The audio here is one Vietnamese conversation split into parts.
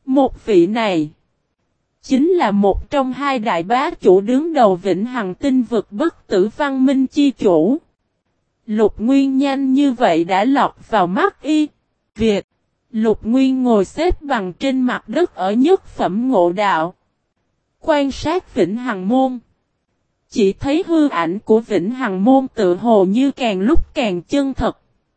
Một vị này chính là một trong hai đại bá chủ đứng đầu Vĩnh Hằng Tinh vực bất tử văn minh chi chủ. Lục Nguyên nhanh như vậy đã lọt vào mắt y. Việt. Lục Nguyên ngồi xếp bằng trên mặt đất ở nhất phẩm ngộ đạo. Quan sát Vĩnh Hằng môn. Chỉ thấy hư ảnh của Vĩnh Hằng môn tự hồ như càng lúc càng chân thật.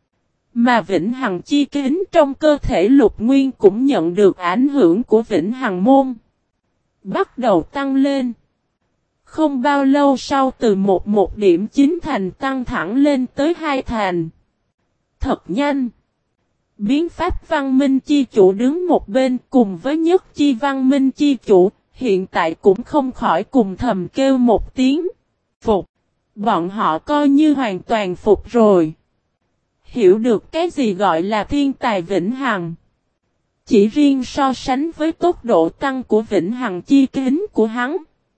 Mà Vĩnh Hằng chi kính trong cơ thể Lục Nguyên cũng nhận được ảnh hưởng của Vĩnh Hằng môn. Bắt đầu tăng lên. Không bao lâu sau từ một điểm 9 thành tăng thẳng lên tới 2 thành. Thật nhanh. Biến pháp văn minh chi chủ đứng một bên cùng với nhất chi văn minh chi chủ, hiện tại cũng không khỏi cùng thầm kêu một tiếng. Phục. Bọn họ coi như hoàn toàn phục rồi. Hiểu được cái gì gọi là thiên tài vĩnh hằng. Chỉ riêng so sánh với tốc độ tăng của vĩnh hằng chi kính của hắn.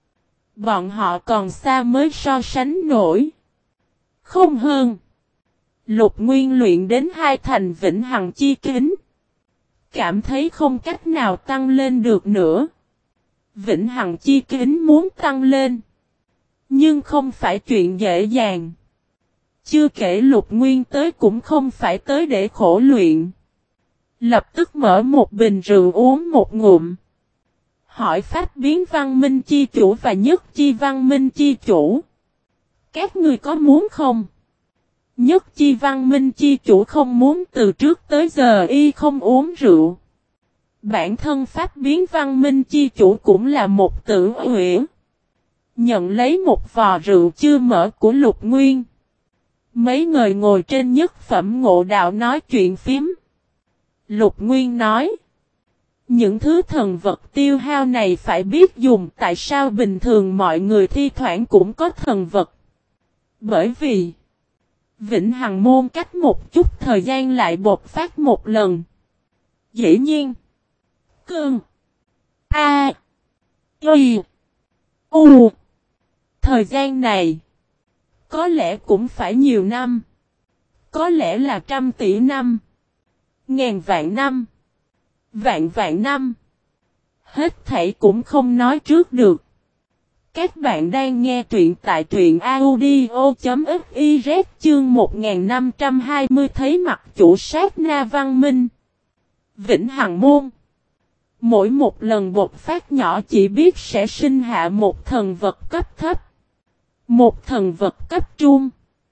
Bọn họ còn xa mới so sánh nổi. Không hơn. Lục Nguyên luyện đến 2 thành vĩnh hằng chi kính. Cảm thấy không cách nào tăng lên được nữa. Vĩnh hằng chi kính muốn tăng lên. Nhưng không phải chuyện dễ dàng. Chưa kể Lục Nguyên tới cũng không phải tới để khổ luyện. Lập tức mở một bình rượu uống một ngụm. Hỏi pháp biến văn minh chi chủ và nhất chi văn minh chi chủ. Các ngươi có muốn không? Nhất chi văn minh chi chủ không muốn, từ trước tới giờ y không uống rượu. Bản thân pháp biến văn minh chi chủ cũng là một tử huyễn. Nhận lấy một vò rượu chưa mở của Lục Nguyên. Mấy người ngồi trên nhất phẩm ngộ đạo nói chuyện phím. Lục Nguyên nói. Những thứ thần vật tiêu hao này phải biết dùng, tại sao bình thường mọi người thi thoảng cũng có thần vật. Bởi vì Vĩnh Hằng môn cách một chút thời gian lại bộc phát một lần. Dĩ nhiên. Cơn. A. Y. U. Thời gian này có lẽ cũng phải nhiều năm. Có lẽ là 100 tỷ năm. Ngàn vạn năm. Vạn vạn năm. Hết thảy cũng không nói trước được. Các bạn đang nghe truyện tại truyện audio.fiz chương 1520 thấy mặt chủ sát na văn minh. Vĩnh Hằng môn. Mỗi một lần bộc phát nhỏ chỉ biết sẽ sinh hạ một thần vật cấp thấp. Một thần vật cấp trung.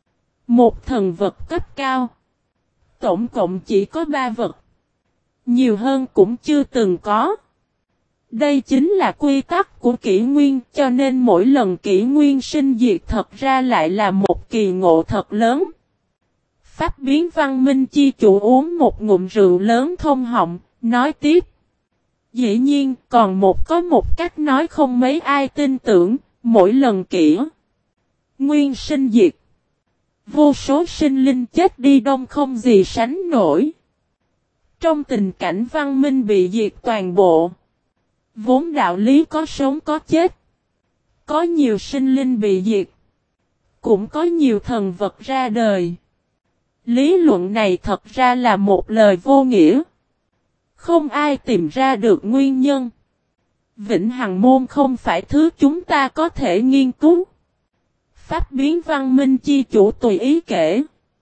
Một thần vật cấp cao. Tổng cộng chỉ có 3 vật. Nhiều hơn cũng chưa từng có. Đây chính là quy tắc của kỷ nguyên, cho nên mỗi lần kỷ nguyên sinh diệt thật ra lại là một kỳ ngộ thật lớn. Pháp biến văn minh chi chủ uống một ngụm rượu lớn thông họng, nói tiếp. Dĩ nhiên, còn có một cách nói không mấy ai tin tưởng, mỗi lần kỷ nguyên sinh diệt. Vô số sinh linh chết đi đông không gì sánh nổi. Trong tình cảnh văn minh bị diệt toàn bộ. Vốn đạo lý có sống có chết. Có nhiều sinh linh bị diệt. Cũng có nhiều thần vật ra đời. Lý luận này thật ra là một lời vô nghĩa. Không ai tìm ra được nguyên nhân. Vĩnh Hằng môn không phải thứ chúng ta có thể nghiên cứu. Pháp biến văn minh chi chủ tùy ý kể.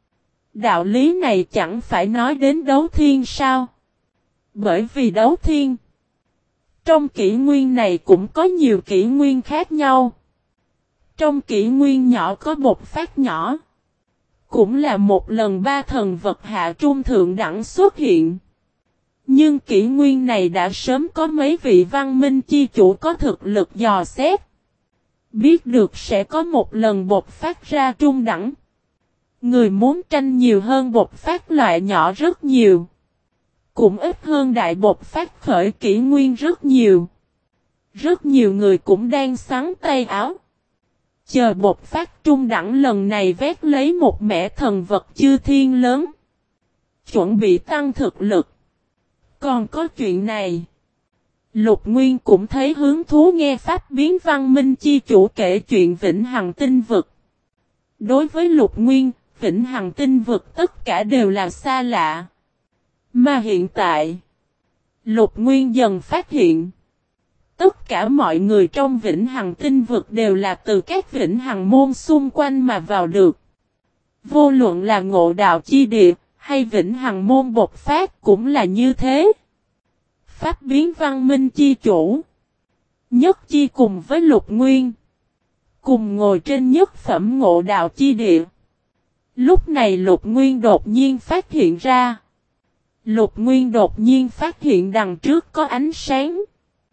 Đạo lý này chẳng phải nói đến đấu thiên sao? Bởi vì đấu thiên. Trong kỷ nguyên này cũng có nhiều kỷ nguyên khác nhau. Trong kỷ nguyên nhỏ có bộc phát nhỏ. Cũng là một lần 3 thần vật hạ trung thượng đẳng xuất hiện. Nhưng kỷ nguyên này đã sớm có mấy vị văn minh chi chủ có thực lực dò xét. Biết được sẽ có một lần bộc phát ra trung đẳng. Người muốn tranh nhiều hơn bộc phát loại nhỏ rất nhiều. Cũng ít hơn đại bộc phát khởi kỷ nguyên rất nhiều. Rất nhiều người cũng đang xắn tay áo. Chờ bộc phát trung đẳng lần này vét lấy một mẻ thần vật chư thiên lớn. Chuẩn bị tăng thực lực. Còn có chuyện này. Lục Nguyên cũng thấy hứng thú nghe pháp biến văn minh chi chủ kể chuyện Vĩnh Hằng tinh vực. Đối với Lục Nguyên, Vĩnh Hằng tinh vực tất cả đều là xa lạ. Mà hiện tại, Lục Nguyên dần phát hiện. Tất cả mọi người trong Vĩnh Hằng Tinh Vực đều là từ các Vĩnh Hằng môn xung quanh mà vào được. Vô luận là Ngộ Đạo Chi Địa, hay Vĩnh Hằng môn bộc phát cũng là như thế. Pháp biến văn minh chi chủ. Nhất chi cùng với Lục Nguyên. Cùng ngồi trên nhất phẩm Ngộ Đạo Chi Địa. Lúc này Lục Nguyên đột nhiên phát hiện ra. Lục Nguyên đột nhiên phát hiện đằng trước có ánh sáng.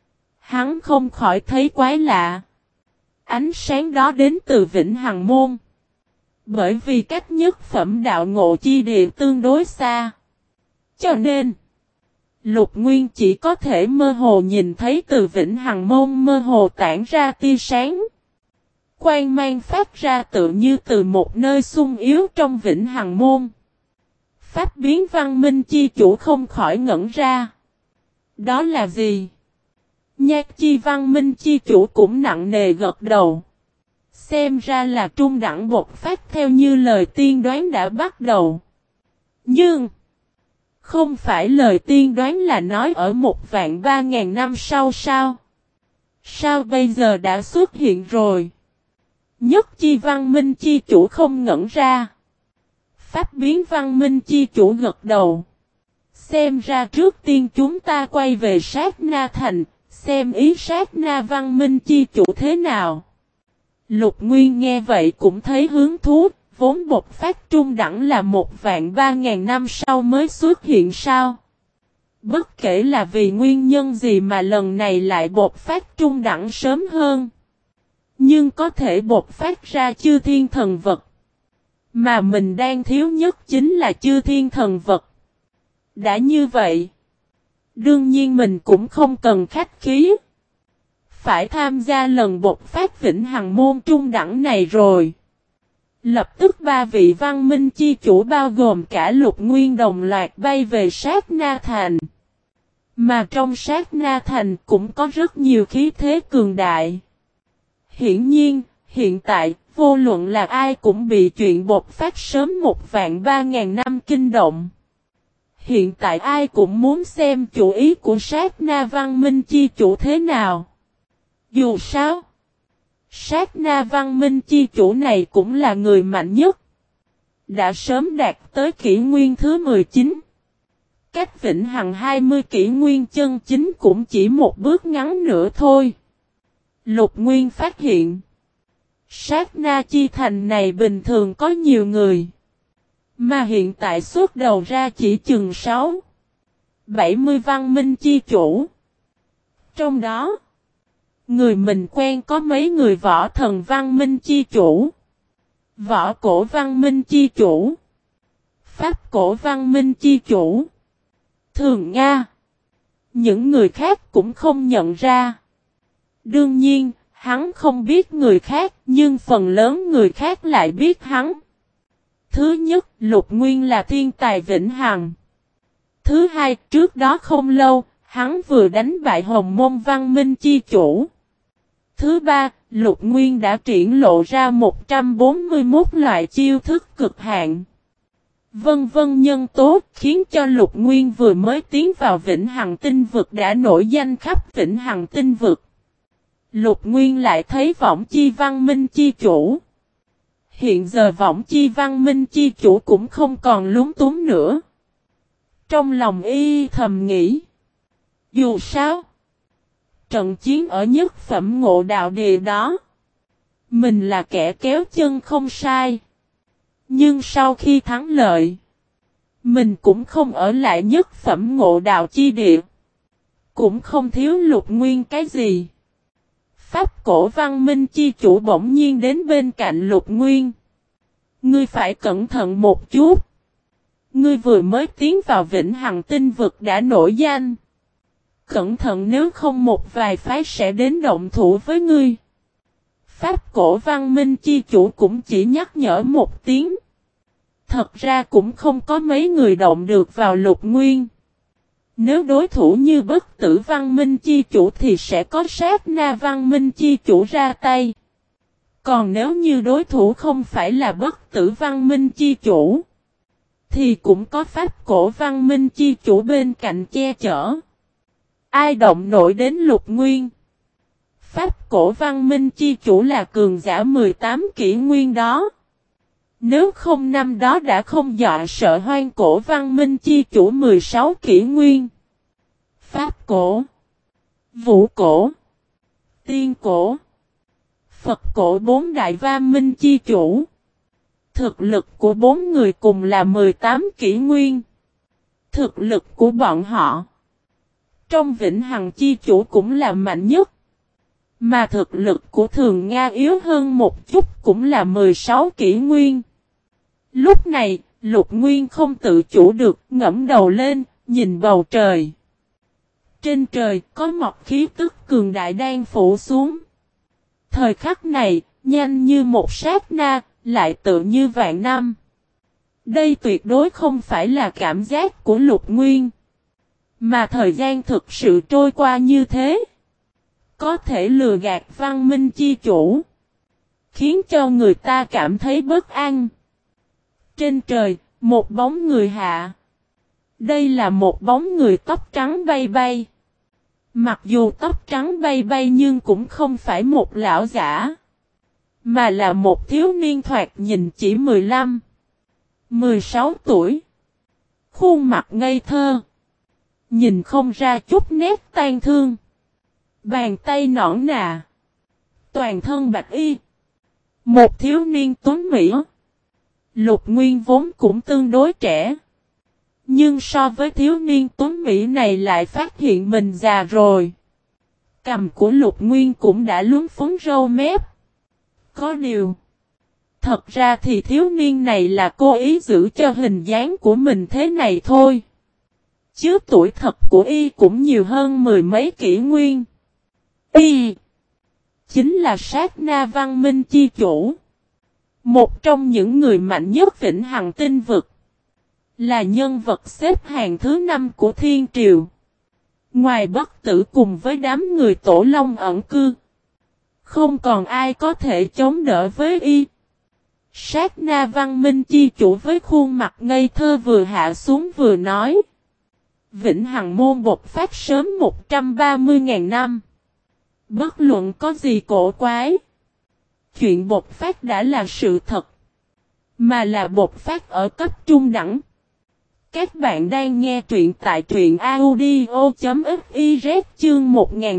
Hắn không khỏi thấy quái lạ. Ánh sáng đó đến từ Vĩnh Hằng môn. Bởi vì cách nhất phẩm đạo ngộ chi địa tương đối xa. Cho nên, Lục Nguyên chỉ có thể mơ hồ nhìn thấy từ Vĩnh Hằng môn mơ hồ tản ra tia sáng. Quang mang phát ra tự như từ một nơi sung yếu trong Vĩnh Hằng môn. Pháp biến văn minh chi chủ không khỏi ngẩn ra. Đó là gì? Nhạc chi văn minh chi chủ cũng nặng nề gật đầu. Xem ra là trung đẳng bộc phát theo như lời tiên đoán đã bắt đầu. Nhưng, không phải lời tiên đoán là nói ở 1.300.000 năm sau sao? Sao bây giờ đã xuất hiện rồi? Nhất chi văn minh chi chủ không ngẩn ra. Pháp biến văn minh chi chủ gật đầu. Xem ra trước tiên chúng ta quay về Sát Na Thành, xem ý Sát Na văn minh chi chủ thế nào. Lục Nguyên nghe vậy cũng thấy hứng thú, vốn bộc phát trung đẳng là 1.300.000 năm sau mới xuất hiện sao. Bất kể là vì nguyên nhân gì mà lần này lại bộc phát trung đẳng sớm hơn. Nhưng có thể bộc phát ra chư thiên thần vật. Mà mình đang thiếu nhất chính là chư thiên thần vật. Đã như vậy, đương nhiên mình cũng không cần khách khí. Phải tham gia lần bộc phát Vĩnh Hằng môn trung đẳng này rồi. Lập tức ba vị văn minh chi chủ bao gồm cả Lục Nguyên đồng loạt bay về Sát Na Thành. Mà trong Sát Na Thành cũng có rất nhiều khí thế cường đại. Hiển nhiên, hiện tại, vô luận là ai cũng bị chuyện bộc phát sớm 1.300.000 năm kinh động. Hiện tại ai cũng muốn xem chủ ý của Sát Na văn minh chi chủ thế nào. Dù sao, Sát Na văn minh chi chủ này cũng là người mạnh nhất. Đã sớm đạt tới kỷ nguyên thứ 19. Cách Vĩnh Hằng 20 kỷ nguyên chân chính cũng chỉ một bước ngắn nữa thôi. Lục Nguyên phát hiện, Sát Na chi thành này bình thường có nhiều người. Mà hiện tại xuất đầu ra chỉ chừng 6-70 văn minh chi chủ. Trong đó, người mình quen có mấy người võ thần văn minh chi chủ, võ cổ văn minh chi chủ, pháp cổ văn minh chi chủ, Thường Nga. Những người khác cũng không nhận ra. Đương nhiên, hắn không biết người khác, nhưng phần lớn người khác lại biết hắn. Thứ nhất, Lục Nguyên là thiên tài vĩnh hằng. Thứ hai, trước đó không lâu, hắn vừa đánh bại Hồng Môn Văn Minh chi chủ. Thứ ba, Lục Nguyên đã triển lộ ra 141 loại chiêu thức cực hạn. Vân vân nhân tố khiến cho Lục Nguyên vừa mới tiến vào Vĩnh Hằng Tinh Vực đã nổi danh khắp Vĩnh Hằng Tinh Vực. Lục Nguyên lại thấy Võng Chi Văn Minh chi chủ. Hiện giờ Võng Chi Văn Minh chi chủ cũng không còn lúng túng nữa. Trong lòng y thầm nghĩ. Dù sao, trận chiến ở nhất phẩm Ngộ Đạo Địa đó, mình là kẻ kéo chân không sai. Nhưng sau khi thắng lợi, mình cũng không ở lại nhất phẩm Ngộ Đạo Chi Địa. Cũng không thiếu Lục Nguyên cái gì. Pháp cổ văn minh chi chủ bỗng nhiên đến bên cạnh Lục Nguyên. Ngươi phải cẩn thận một chút. Ngươi vừa mới tiến vào Vĩnh Hằng Tinh Vực đã nổi danh. Cẩn thận nếu không một vài phái sẽ đến động thủ với ngươi. Pháp cổ văn minh chi chủ cũng chỉ nhắc nhở một tiếng. Thật ra cũng không có mấy người động được vào Lục Nguyên. Nếu đối thủ như Bất Tử Văn Minh chi chủ thì sẽ có Sát Na Văn Minh chi chủ ra tay. Còn nếu như đối thủ không phải là Bất Tử Văn Minh chi chủ, thì cũng có Pháp cổ Văn Minh chi chủ bên cạnh che chở. Ai động nổi đến Lục Nguyên? Pháp cổ văn minh chi chủ là cường giả 18 kỷ nguyên đó. Nếu không năm đó đã không dọa sợ hoang cổ văn minh chi chủ 16 kỷ nguyên. Pháp cổ, Vũ cổ, Tiên cổ, Phật cổ bốn đại văn minh chi chủ. Thực lực của bốn người cùng là 18 kỷ nguyên. Thực lực của bọn họ trong Vĩnh Hằng chi chủ cũng là mạnh nhất. Mà thực lực của Thường Nga yếu hơn một chút cũng là 16 kỷ nguyên. Lúc này, Lục Nguyên không tự chủ được, ngẫm đầu lên, nhìn bầu trời. Trên trời có một khí tức cường đại đang phủ xuống. Thời khắc này, nhanh như một sát na, lại tự như vạn năm. Đây tuyệt đối không phải là cảm giác của Lục Nguyên. Mà thời gian thực sự trôi qua như thế. Có thể lừa gạt văn minh chi chủ. Khiến cho người ta cảm thấy bất an. Trên trời, một bóng người hạ. Đây là một bóng người tóc trắng bay bay. Mặc dù tóc trắng bay bay nhưng cũng không phải một lão giả. Mà là một thiếu niên thoạt nhìn chỉ 15, 16 tuổi. Khuôn mặt ngây thơ. Nhìn không ra chút nét tan thương. Bàn tay nõn nà. Toàn thân bạch y. Một thiếu niên tuấn mỹ. Lục Nguyên vốn cũng tương đối trẻ. Nhưng so với thiếu niên tuấn mỹ này lại phát hiện mình già rồi. Cằm của Lục Nguyên cũng đã lún phấn râu mép. Có điều. Thật ra thì thiếu niên này là cố ý giữ cho hình dáng của mình thế này thôi. Chứ tuổi thật của y cũng nhiều hơn mười mấy kỷ nguyên. Y chính là Sát Na Văn Minh chi chủ. Một trong những người mạnh nhất Vĩnh Hằng tinh vực. Là nhân vật xếp hàng thứ 5 của Thiên Triều. Ngoài Bất Tử cùng với đám người Tổ Long ẩn cư. Không còn ai có thể chống đỡ với y. Sát Na Văn Minh chi chủ với khuôn mặt ngây thơ vừa hạ xuống vừa nói. Vĩnh Hằng môn bộc phát sớm 130.000 năm. Bất luận có gì cổ quái. Chuyện bộc phát đã là sự thật. Mà là bộc phát ở cấp trung đẳng. Các bạn đang nghe truyện tại truyện audio.fiz chương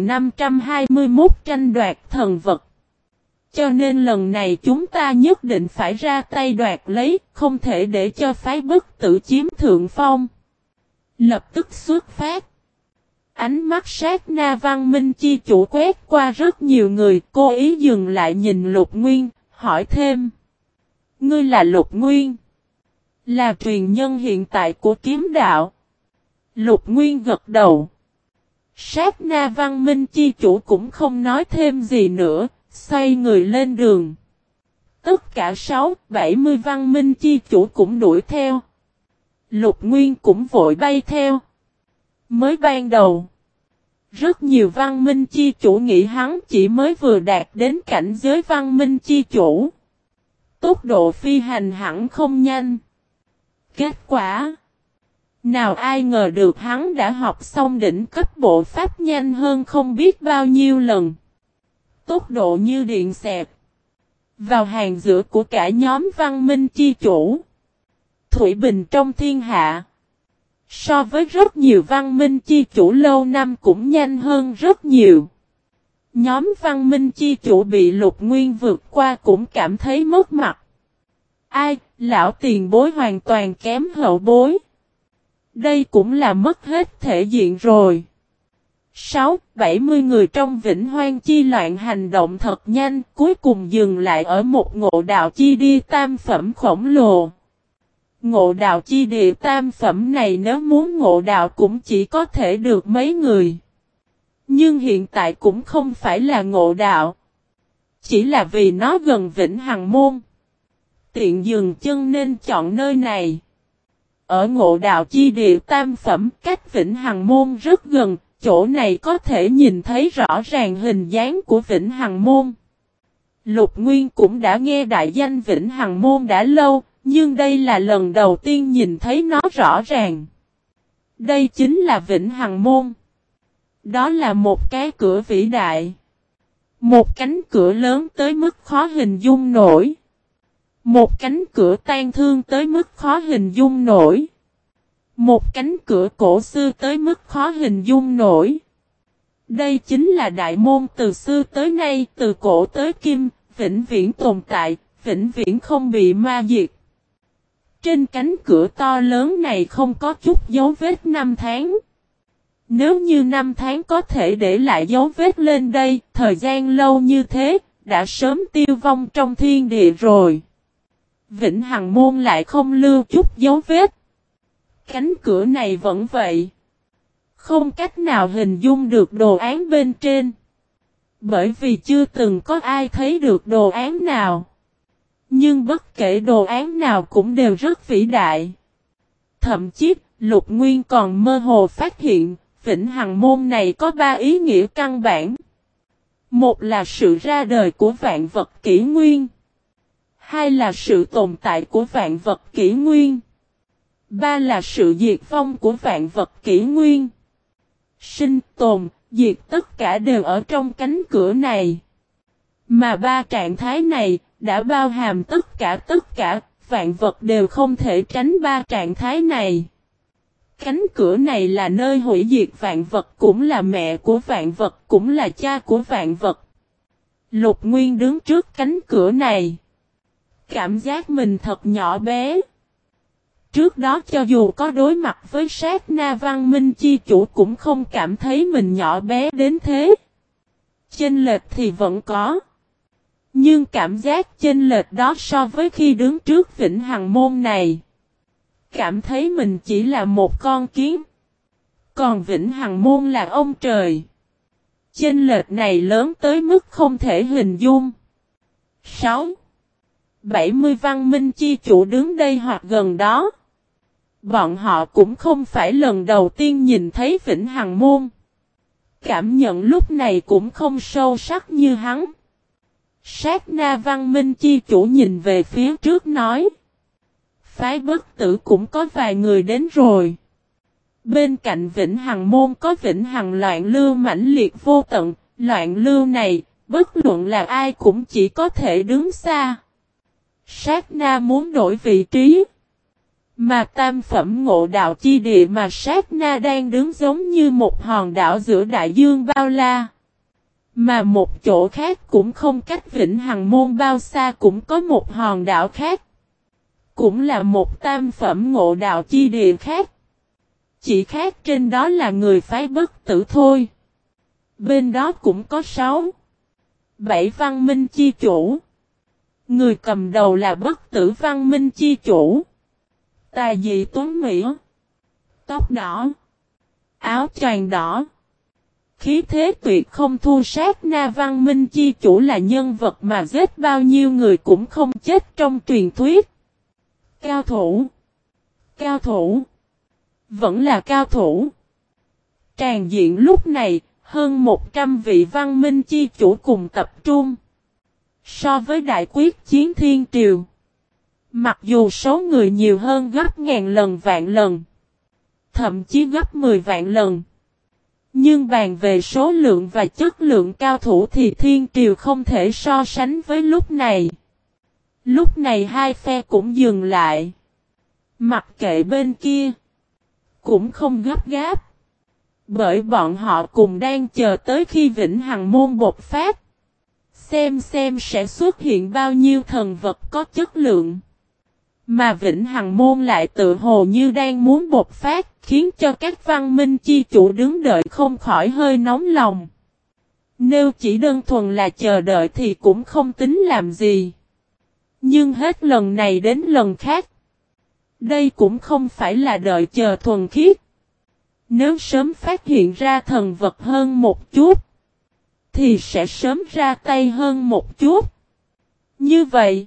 1521 tranh đoạt thần vật. Cho nên lần này chúng ta nhất định phải ra tay đoạt lấy, không thể để cho phái Bất Tử chiếm thượng phong. Lập tức xuất phát. Ánh mắt Sát Na Văn Minh chi chủ quét qua rất nhiều người, cố ý dừng lại nhìn Lục Nguyên, hỏi thêm. Ngươi là Lục Nguyên? Là truyền nhân hiện tại của kiếm đạo. Lục Nguyên gật đầu. Sát Na Văn Minh chi chủ cũng không nói thêm gì nữa, xoay người lên đường. Tất cả 6-70 Văn Minh chi chủ cũng đuổi theo. Lục Nguyên cũng vội bay theo. Mới ban đầu, rất nhiều Văn Minh chi chủ nghĩ hắn chỉ mới vừa đạt đến cảnh giới Văn Minh chi chủ. Tốc độ phi hành hẳn không nhanh. Kết quả, nào ai ngờ được hắn đã học xong đỉnh cấp bộ pháp nhanh hơn không biết bao nhiêu lần. Tốc độ như điện xẹt. Vào hàng giữa của cả nhóm Văn Minh chi chủ. Thủy Bình trong thiên hạ. So với rất nhiều Văn Minh chi chủ lâu năm cũng nhanh hơn rất nhiều. Nhóm Văn Minh chi chủ bị Lục Nguyên vượt qua cũng cảm thấy mất mặt. Ai, lão tiền bối hoàn toàn kém hậu bối. Đây cũng là mất hết thể diện rồi. 6-70 người trong Vĩnh Hoang chi loạn hành động thật nhanh, cuối cùng dừng lại ở một ngộ đạo chi đi tam phẩm khổng lồ. Ngộ đạo chi địa tam phẩm này nếu muốn ngộ đạo cũng chỉ có thể được mấy người. Nhưng hiện tại cũng không phải là ngộ đạo. Chỉ là vì nó gần Vĩnh Hằng môn. Tiện dừng chân nên chọn nơi này. Ở ngộ đạo chi địa tam phẩm cách Vĩnh Hằng môn rất gần, chỗ này có thể nhìn thấy rõ ràng hình dáng của Vĩnh Hằng môn. Lục Nguyên cũng đã nghe đại danh Vĩnh Hằng môn đã lâu, nhưng đây là lần đầu tiên nhìn thấy nó rõ ràng. Đây chính là Vĩnh Hằng môn. Đó là một cái cửa vĩ đại. Một cánh cửa lớn tới mức khó hình dung nổi. Một cánh cửa tang thương tới mức khó hình dung nổi. Một cánh cửa cổ xưa tới mức khó hình dung nổi. Đây chính là đại môn từ xưa tới nay, từ cổ tới kim, vĩnh viễn tồn tại, vĩnh viễn không bị ma diệt. Trên cánh cửa to lớn này không có chút dấu vết năm tháng. Nếu như năm tháng có thể để lại dấu vết lên đây, thời gian lâu như thế, đã sớm tiêu vong trong thiên địa rồi. Vĩnh Hằng môn lại không lưu chút dấu vết. Cánh cửa này vẫn vậy. Không cách nào hình dung được đồ án bên trên. Bởi vì chưa từng có ai thấy được đồ án nào. Nhưng bất kể đồ án nào cũng đều rất vĩ đại. Thậm chí, Lục Nguyên còn mơ hồ phát hiện, Vĩnh Hằng môn này có 3 ý nghĩa căn bản. Một là sự ra đời của vạn vật kỷ nguyên. Hai là sự tồn tại của vạn vật kỷ nguyên. Ba là sự diệt vong của vạn vật kỷ nguyên. Sinh tồn, diệt tất cả đều ở trong cánh cửa này. Mà 3 trạng thái này đã bao hàm tất cả, vạn vật đều không thể tránh 3 trạng thái này. Cánh cửa này là nơi hủy diệt vạn vật, cũng là mẹ của vạn vật, cũng là cha của vạn vật. Lục Nguyên đứng trước cánh cửa này. Cảm giác mình thật nhỏ bé. Trước đó cho dù có đối mặt với sát na văn minh chi chủ cũng không cảm thấy mình nhỏ bé đến thế. Chênh lệch thì vẫn có. Nhưng cảm giác chênh lệch đó so với khi đứng trước Vĩnh Hằng môn này. Cảm thấy mình chỉ là một con kiến. Còn Vĩnh Hằng môn là ông trời. Chênh lệch này lớn tới mức không thể hình dung. 6. 70 văn minh chi chủ đứng đây hoặc gần đó. Bọn họ cũng không phải lần đầu tiên nhìn thấy Vĩnh Hằng môn. Cảm nhận lúc này cũng không sâu sắc như hắn. Sát na văn minh chi chủ nhìn về phía trước nói. Phái bất tử cũng có vài người đến rồi. Bên cạnh Vĩnh Hằng môn có Vĩnh Hằng loạn lưu mãnh liệt vô tận. Loạn lưu này, bất luận là ai cũng chỉ có thể đứng xa. Sát na muốn đổi vị trí. Mà tam phẩm ngộ đạo chi địa mà sát na đang đứng giống như một hòn đảo giữa đại dương bao la. Mà một chỗ khác cũng không cách Vĩnh Hằng môn bao xa cũng có một hòn đảo khác. Cũng là một tam phẩm ngộ đạo chi địa khác. Chỉ khác trên đó là người phái bất tử thôi. Bên đó cũng có 6, 7 văn minh chi chủ. Người cầm đầu là bất tử văn minh chi chủ. Tà dị tuấn mỹ. Tóc đỏ. Áo choàng đỏ. Khí thế tuyệt không thua sát na văn minh chi chủ là nhân vật mà giết bao nhiêu người cũng không chết trong truyền thuyết. Cao thủ. Cao thủ. Vẫn là cao thủ. Tràn diện lúc này, hơn 100 vị văn minh chi chủ cùng tập trung. So với đại quyết chiến thiên triều. Mặc dù số người nhiều hơn gấp ngàn lần vạn lần. Thậm chí gấp 10 vạn lần. Nhưng bàn về số lượng và chất lượng cao thủ thì thiên triều không thể so sánh với lúc này. Lúc này hai phe cũng dừng lại. Mặc kệ bên kia. Cũng không gấp gáp. Bởi bọn họ cùng đang chờ tới khi Vĩnh Hằng môn bộc phát. Xem sẽ xuất hiện bao nhiêu thần vật có chất lượng. Mà Vĩnh Hằng môn lại tự hồ như đang muốn bộc phát, khiến cho các văn minh chi chủ đứng đợi không khỏi hơi nóng lòng. Nếu chỉ đơn thuần là chờ đợi thì cũng không tính làm gì. Nhưng hết lần này đến lần khác. Đây cũng không phải là đợi chờ thuần khiết. Nếu sớm phát hiện ra thần vật hơn một chút, thì sẽ sớm ra tay hơn một chút. Như vậy,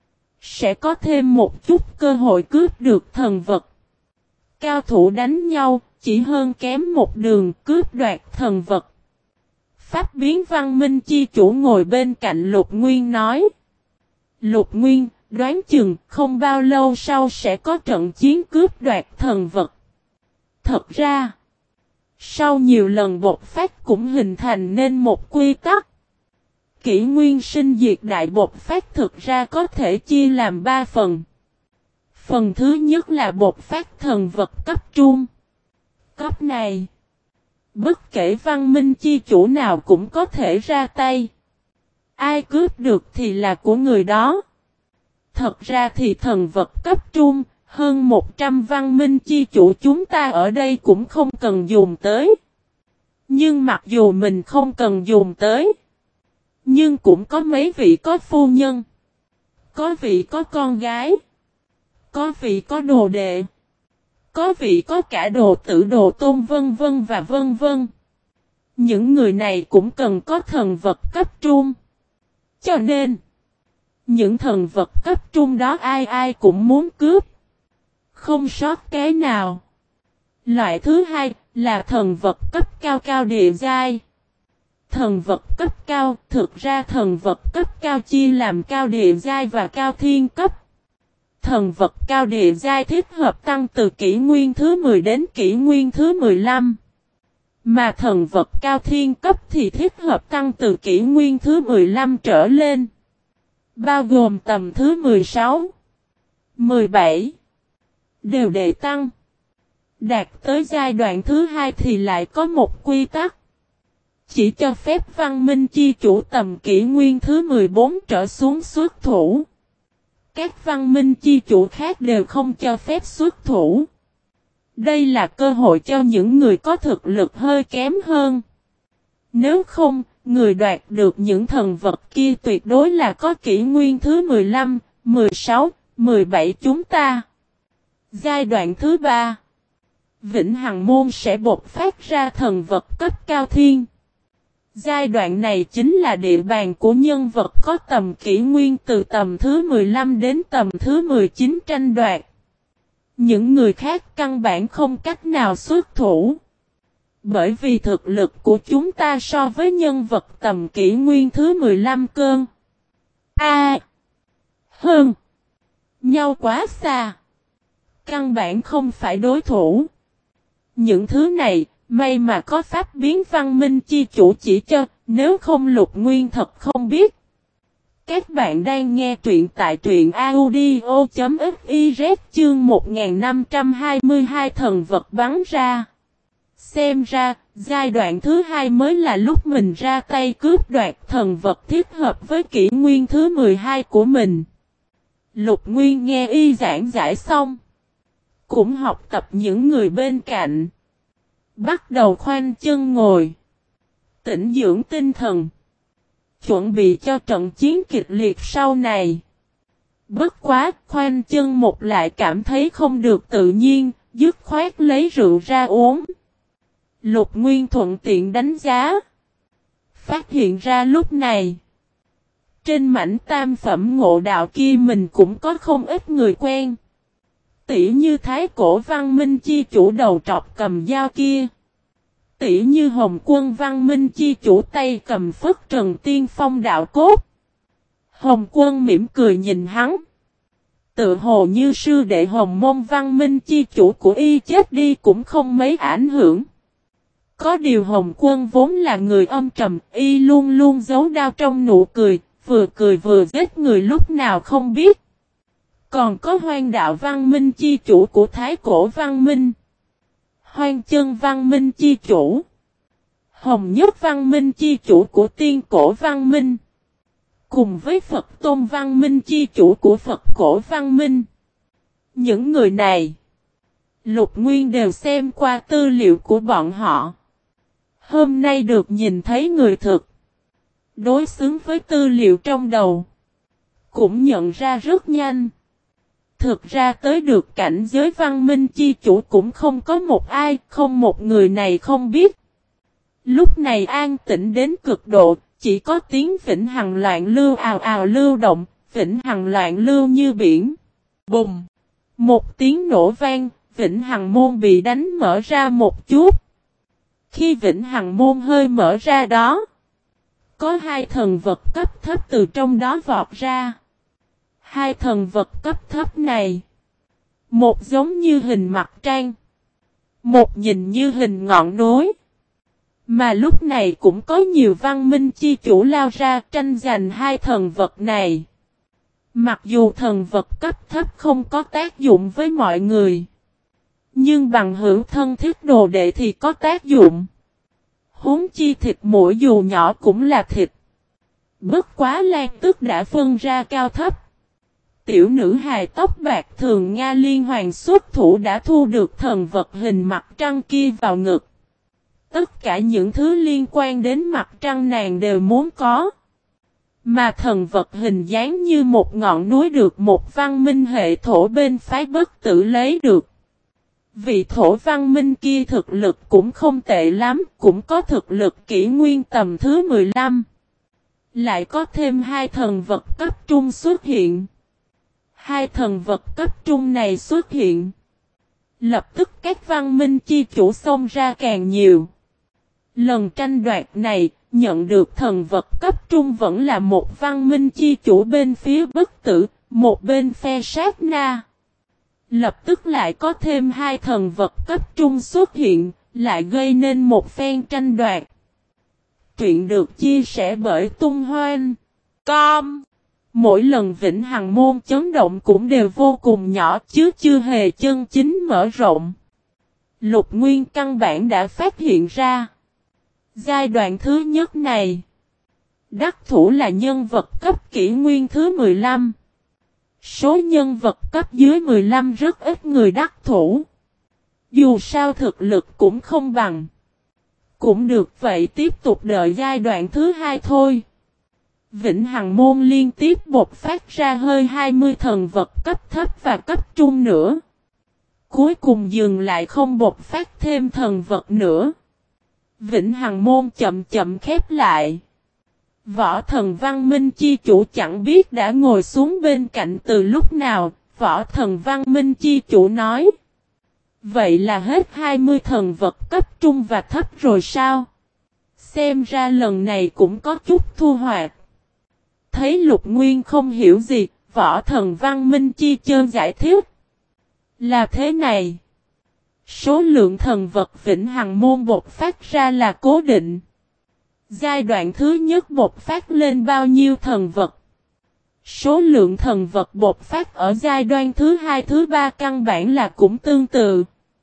sẽ có thêm một chút cơ hội cướp được thần vật. Cao thủ đánh nhau, chỉ hơn kém một đường cướp đoạt thần vật. Pháp biến văn minh chi chủ ngồi bên cạnh Lục Nguyên nói. Lục Nguyên, đoán chừng không bao lâu sau sẽ có trận chiến cướp đoạt thần vật. Thật ra, Sau nhiều lần bộc phát cũng hình thành nên một quy tắc. Kỷ nguyên sinh diệt đại bộc phát thực ra có thể chia làm 3 phần. Phần thứ nhất là bộc phát thần vật cấp trung. Cấp này, bất kể văn minh chi chủ nào cũng có thể ra tay. Ai cướp được thì là của người đó. Thật ra thì thần vật cấp trung, hơn 100 văn minh chi chủ chúng ta ở đây cũng không cần dùng tới. Nhưng mặc dù mình không cần dùng tới, nhưng cũng có mấy vị có phu nhân, có vị có con gái, có vị có đồ đệ, có vị có cả đồ tử đồ tôn vân vân và vân vân. Những người này cũng cần có thần vật cấp trung. Cho nên, những thần vật cấp trung đó ai ai cũng muốn cướp. Không sót cái nào. Loại thứ hai là thần vật cấp cao cao địa giai. Thần vật cấp cao, thực ra thần vật cấp cao chia làm cao địa giai và cao thiên cấp. Thần vật cao địa giai thích hợp tăng từ kỷ nguyên thứ 10 đến kỷ nguyên thứ 15. Mà thần vật cao thiên cấp thì thích hợp tăng từ kỷ nguyên thứ 15 trở lên. Bao gồm tầm thứ 16, 17. Đều đệ tăng. Đạt tới giai đoạn thứ 2 thì lại có một quy tắc. Chỉ cho phép văn minh chi chủ tầm kỷ nguyên thứ 14 trở xuống xuất thủ. Các văn minh chi chủ khác đều không cho phép xuất thủ. Đây là cơ hội cho những người có thực lực hơi kém hơn. Nếu không, người đoạt được những thần vật kia tuyệt đối là có kỷ nguyên thứ 15, 16, 17 chúng ta. Giai đoạn thứ 3, Vĩnh Hằng Môn sẽ bộc phát ra thần vật cấp cao thiên. Giai đoạn này chính là địa bàn của nhân vật có tầm kỷ nguyên từ tầm thứ 15 đến tầm thứ 19 tranh đoạt. Những người khác căn bản không cách nào xuất thủ. Bởi vì thực lực của chúng ta so với nhân vật tầm kỷ nguyên thứ 15 cơn. Hơn. Nhau quá xa. Căn bản không phải đối thủ. Những thứ này, may mà có pháp biến văn minh chi chủ chỉ cho, nếu không Lục Nguyên thật không biết. Các bạn đang nghe truyện tại truyện audio.fiz chương 1522 thần vật bắn ra. Xem ra, giai đoạn thứ 2 mới là lúc mình ra tay cướp đoạt thần vật thích hợp với kỷ nguyên thứ 12 của mình. Lục Nguyên nghe y giảng giải xong. Cũng học tập những người bên cạnh. Bắt đầu khoanh chân ngồi. Tĩnh dưỡng tinh thần. Chuẩn bị cho trận chiến kịch liệt sau này. Bất quá, khoanh chân một lại cảm thấy không được tự nhiên, dứt khoát lấy rượu ra uống. Lục Nguyên thuận tiện đánh giá. Phát hiện ra lúc này, trên mảnh tam phẩm ngộ đạo kia mình cũng có không ít người quen. Tỉ như Thái Cổ Văn Minh chi chủ đầu trọc cầm dao kia. Tỉ như Hồng Quân Văn Minh chi chủ tay cầm phất trần tiên phong đạo cốt. Hồng Quân mỉm cười nhìn hắn. Tự hồ như sư đệ Hồng Môn Văn Minh chi chủ của y chết đi cũng không mấy ảnh hưởng. Có điều Hồng Quân vốn là người âm trầm, y luôn luôn giấu đau trong nụ cười vừa giết người lúc nào không biết. Còn có Hoang Đạo Văn Minh chi chủ của Thái Cổ Văn Minh, Hoang Chân Văn Minh chi chủ, Hồng Nhất Văn Minh chi chủ của Tiên Cổ Văn Minh, cùng với Phật Tôn Văn Minh chi chủ của Phật Cổ Văn Minh. Những người này, Lục Nguyên đều xem qua tư liệu của bọn họ. Hôm nay được nhìn thấy người thực, đối xứng với tư liệu trong đầu, cũng nhận ra rất nhanh. Thực ra tới được cảnh giới văn minh chi chủ cũng không có một ai, không một người này không biết. Lúc này an tĩnh đến cực độ, chỉ có tiếng vĩnh hằng loạn lưu ào ào lưu động, vĩnh hằng loạn lưu như biển. Bùng! Một tiếng nổ vang, vĩnh hằng môn bị đánh mở ra một chút. Khi vĩnh hằng môn hơi mở ra đó, có hai thần vật cấp thấp từ trong đó vọt ra. Hai thần vật cấp thấp này, một giống như hình mặt trăng, Một nhìn như hình ngọn núi. Mà lúc này cũng có nhiều văn minh chi chủ lao ra tranh giành hai thần vật này. Mặc dù thần vật cấp thấp không có tác dụng với mọi người. Nhưng bằng hữu thân thiết đồ đệ thì có tác dụng. Huống chi thịt mỗi dù nhỏ cũng là thịt. Bất quá Lan Tức đã phân ra cao thấp. Tiểu nữ hài tóc bạc thường Nga Liên Hoàng xuất thủ đã thu được thần vật hình mặt trăng kia vào ngực. Tất cả những thứ liên quan đến mặt trăng nàng đều muốn có. Mà thần vật hình dáng như một ngọn núi được một văn minh hệ thổ bên phái Bất Tử lấy được. Vị thổ văn minh kia thực lực cũng không tệ lắm, cũng có thực lực kỷ nguyên tầm thứ 15. Lại có thêm hai thần vật cấp trung xuất hiện. Hai thần vật cấp trung này xuất hiện. Lập tức các văn minh chi chủ xông ra càng nhiều. Lần tranh đoạt này, nhận được thần vật cấp trung vẫn là một văn minh chi chủ bên phía Bất Tử, một bên phe sát na. Lập tức lại có thêm hai thần vật cấp trung xuất hiện, lại gây nên một phen tranh đoạt. Truyện được chia sẻ bởi Tung Hoan. Com. Mỗi lần Vĩnh Hằng Môn chấn động cũng đều vô cùng nhỏ chứ chưa hề chân chính mở rộng. Lục Nguyên căn bản đã phát hiện ra. Giai đoạn thứ nhất này, đắc thủ là nhân vật cấp kỷ nguyên thứ 15. Số nhân vật cấp dưới 15 rất ít người đắc thủ. Dù sao thực lực cũng không bằng. Cũng được vậy tiếp tục đợi giai đoạn thứ hai thôi. Vĩnh Hằng Môn liên tiếp bộc phát ra hơi 20 thần vật cấp thấp và cấp trung nữa. Cuối cùng dừng lại không bộc phát thêm thần vật nữa. Vĩnh Hằng Môn chậm chậm khép lại. Võ Thần Văn Minh chi chủ chẳng biết đã ngồi xuống bên cạnh từ lúc nào, Võ Thần Văn Minh chi chủ nói. Vậy là hết 20 thần vật cấp trung và thấp rồi sao? Xem ra lần này cũng có chút thu hoạch. Thấy Lục Nguyên không hiểu gì, Võ Thần Văn Minh chi chơn giải thích. Là thế này. Số lượng thần vật Vĩnh Hằng Môn bộc phát ra là cố định. Giai đoạn thứ nhất bộc phát lên bao nhiêu thần vật. Số lượng thần vật bộc phát ở giai đoạn thứ hai thứ ba căn bản là cũng tương tự.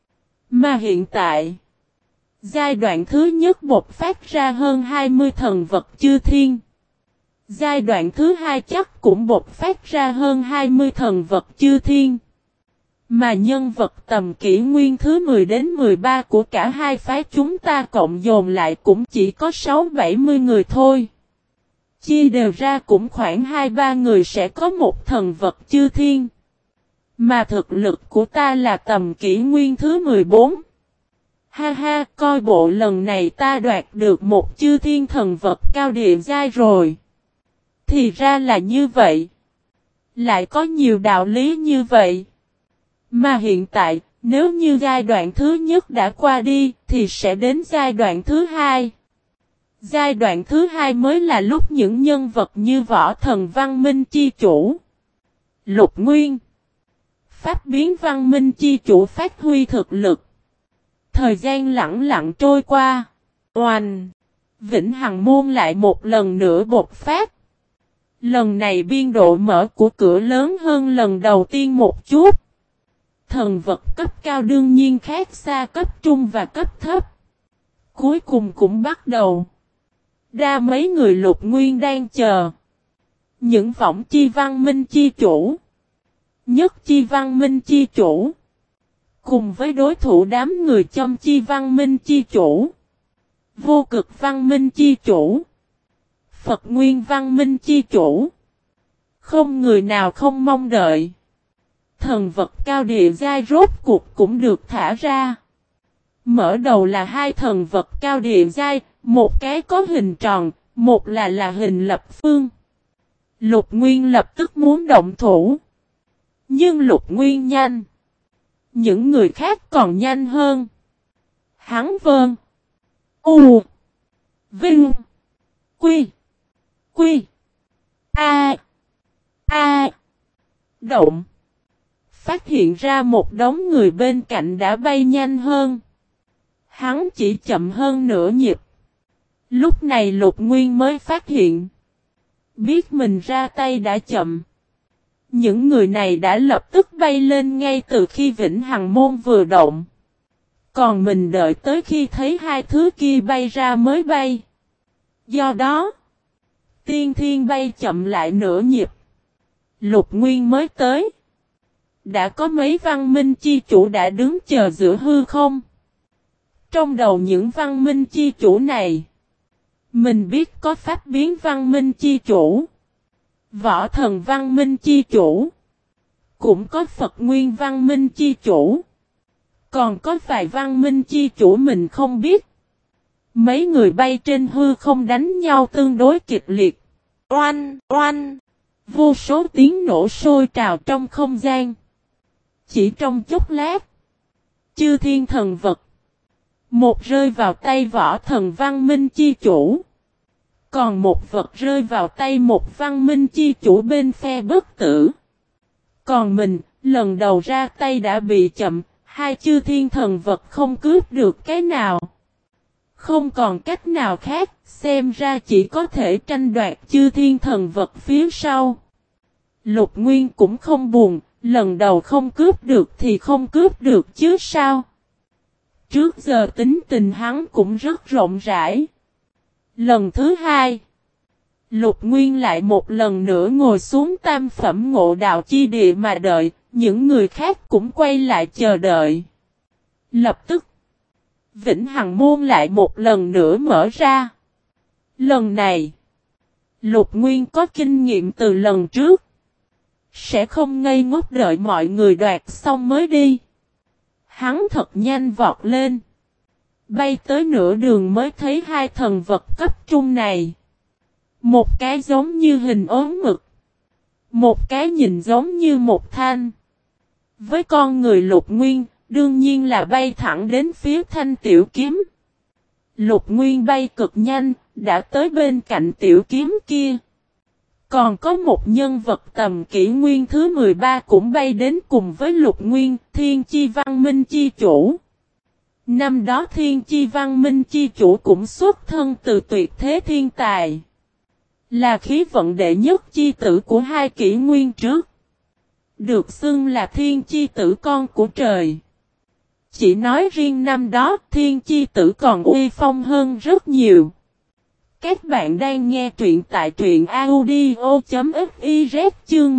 Mà hiện tại, giai đoạn thứ nhất bộc phát ra hơn 20 thần vật chư thiên. Giai đoạn thứ hai chắc cũng bộc phát ra hơn 20 thần vật chư thiên. Mà nhân vật tầm kỷ nguyên thứ 10 đến 13 của cả hai phái chúng ta cộng dồn lại cũng chỉ có 6-70 người thôi. Chia đều ra cũng khoảng 2-3 người sẽ có một thần vật chư thiên. Mà thực lực của ta là tầm kỷ nguyên thứ 14. Ha ha, coi bộ lần này ta đoạt được một chư thiên thần vật cao địa giai rồi. Thì ra là như vậy. Lại có nhiều đạo lý như vậy. Mà hiện tại, nếu như giai đoạn thứ nhất đã qua đi, thì sẽ đến giai đoạn thứ hai. Giai đoạn thứ hai mới là lúc những nhân vật như Võ Thần Văn Minh chi chủ, Lục Nguyên, Pháp Biến Văn Minh chi chủ phát huy thực lực. Thời gian lẳng lặng trôi qua. Oanh! Vĩnh Hằng Môn lại một lần nữa bộc phát. Lần này biên độ mở của cửa lớn hơn lần đầu tiên một chút. Thần vật cấp cao đương nhiên khác xa cấp trung và cấp thấp. Cuối cùng cũng bắt đầu. Đa mấy người Lục Nguyên đang chờ. Những võng chi văn minh chi chủ. Nhất chi văn minh chi chủ. Cùng với đối thủ đám người châm chi văn minh chi chủ. Vô cực văn minh chi chủ. Phật Nguyên văn minh chi chủ. Không người nào không mong đợi. Thần vật cao địa giai rốt cuộc cũng được thả ra. Mở đầu là hai thần vật cao địa giai, một cái có hình tròn, một là hình lập phương. Lục Nguyên lập tức muốn động thủ. Nhưng Lục Nguyên nhanh. Những người khác còn nhanh hơn. Hắn vâng. U. Vinh. Quy. Quy. A. A. Động. Phát hiện ra một đống người bên cạnh đã bay nhanh hơn. Hắn chỉ chậm hơn nửa nhịp. Lúc này Lục Nguyên mới phát hiện. Biết mình ra tay đã chậm. Những người này đã lập tức bay lên ngay từ khi Vĩnh Hằng Môn vừa động. Còn mình đợi tới khi thấy hai thứ kia bay ra mới bay. Do đó, Tiên Thiên bay chậm lại nửa nhịp. Lục Nguyên mới tới. Đã có mấy văn minh chi chủ đã đứng chờ giữa hư không. Trong đầu những văn minh chi chủ này, mình biết có pháp biến văn minh chi chủ, võ thần văn minh chi chủ, cũng có Phật nguyên văn minh chi chủ. Còn có vài văn minh chi chủ mình không biết. Mấy người bay trên hư không đánh nhau tương đối kịch liệt. Oanh, oanh. Vô số tiếng nổ sôi trào trong không gian. Chỉ trong chốc lát. Chư thiên thần vật. Một rơi vào tay võ thần văn minh chi chủ. Còn một vật rơi vào tay một văn minh chi chủ bên phe bất tử. Còn mình, lần đầu ra tay đã bị chậm. Hai chư thiên thần vật không cướp được cái nào. Không còn cách nào khác, xem ra chỉ có thể tranh đoạt chư thiên thần vật phía sau. Lục Nguyên cũng không buồn, lần đầu không cướp được thì không cướp được chứ sao. Trước giờ tính tình hắn cũng rất rộng rãi. Lần thứ hai, Lục Nguyên lại một lần nữa ngồi xuống tam phẩm ngộ đạo chi địa mà đợi, những người khác cũng quay lại chờ đợi. Lập tức, Vĩnh Hằng Môn lại một lần nữa mở ra. Lần này, Lục Nguyên có kinh nghiệm từ lần trước. Sẽ không ngây ngốc đợi mọi người đoạt xong mới đi. Hắn thật nhanh vọt lên. Bay tới nửa đường mới thấy hai thần vật cấp trung này. Một cái giống như hình ốm mực. Một cái nhìn giống như một thanh. Với con người Lục Nguyên, đương nhiên là bay thẳng đến phía thanh tiểu kiếm. Lục Nguyên bay cực nhanh, đã tới bên cạnh tiểu kiếm kia. Còn có một nhân vật tầm kỷ nguyên thứ 13 cũng bay đến cùng với Lục Nguyên, Thiên Chi Văn Minh Chi Chủ. Năm đó Thiên Chi Văn Minh Chi Chủ cũng xuất thân từ tuyệt thế thiên tài. Là khí vận đệ nhất chi tử của hai kỷ nguyên trước. Được xưng là Thiên Chi tử con của trời. Chỉ nói riêng năm đó Thiên Chi tử còn uy phong hơn rất nhiều. Các bạn đang nghe truyện tại truyện audio.fiz chương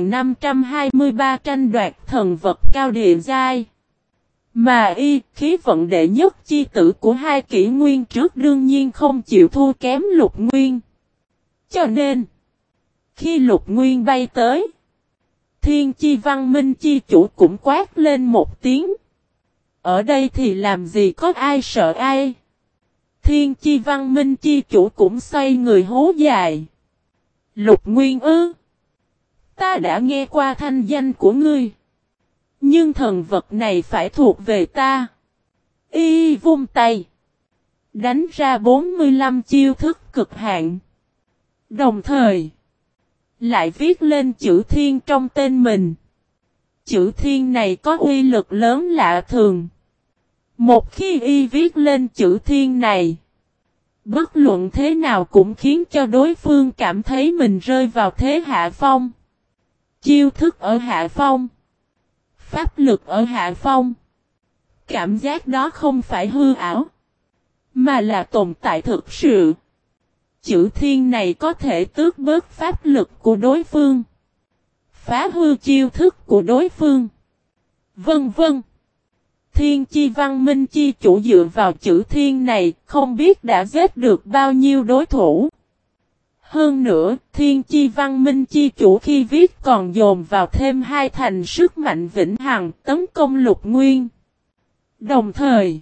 1523 tranh đoạt thần vật cao địa giai. Mà khí vận đệ nhất chi tử của hai kỷ nguyên trước đương nhiên không chịu thua kém Lục Nguyên. Cho nên, khi Lục Nguyên bay tới, Thiên Chi Văn Minh Chi Chủ cũng quát lên một tiếng. Ở đây thì làm gì có ai sợ ai. Thiên Chi Văn Minh Chi Chủ cũng xoay người hú dài. Lục Nguyên ư. Ta đã nghe qua thanh danh của ngươi. Nhưng thần vật này phải thuộc về ta. Y vung tay. Đánh ra 45 chiêu thức cực hạn. Đồng thời, lại viết lên chữ Thiên trong tên mình. Chữ Thiên này có uy lực lớn lạ thường. Một khi y viết lên chữ Thiên này, bất luận thế nào cũng khiến cho đối phương cảm thấy mình rơi vào thế hạ phong. Chiêu thức ở hạ phong. Pháp lực ở hạ phong. Cảm giác đó không phải hư ảo, mà là tồn tại thực sự. Chữ Thiên này có thể tước bớt pháp lực của đối phương, phá hư chiêu thức của đối phương, vân vân. Thiên Chi Văn Minh Chi Chủ dựa vào chữ Thiên này không biết đã giết được bao nhiêu đối thủ. Hơn nữa, Thiên Chi Văn Minh Chi Chủ khi viết còn dồn vào thêm hai thành sức mạnh vĩnh hằng tấn công Lục Nguyên. Đồng thời,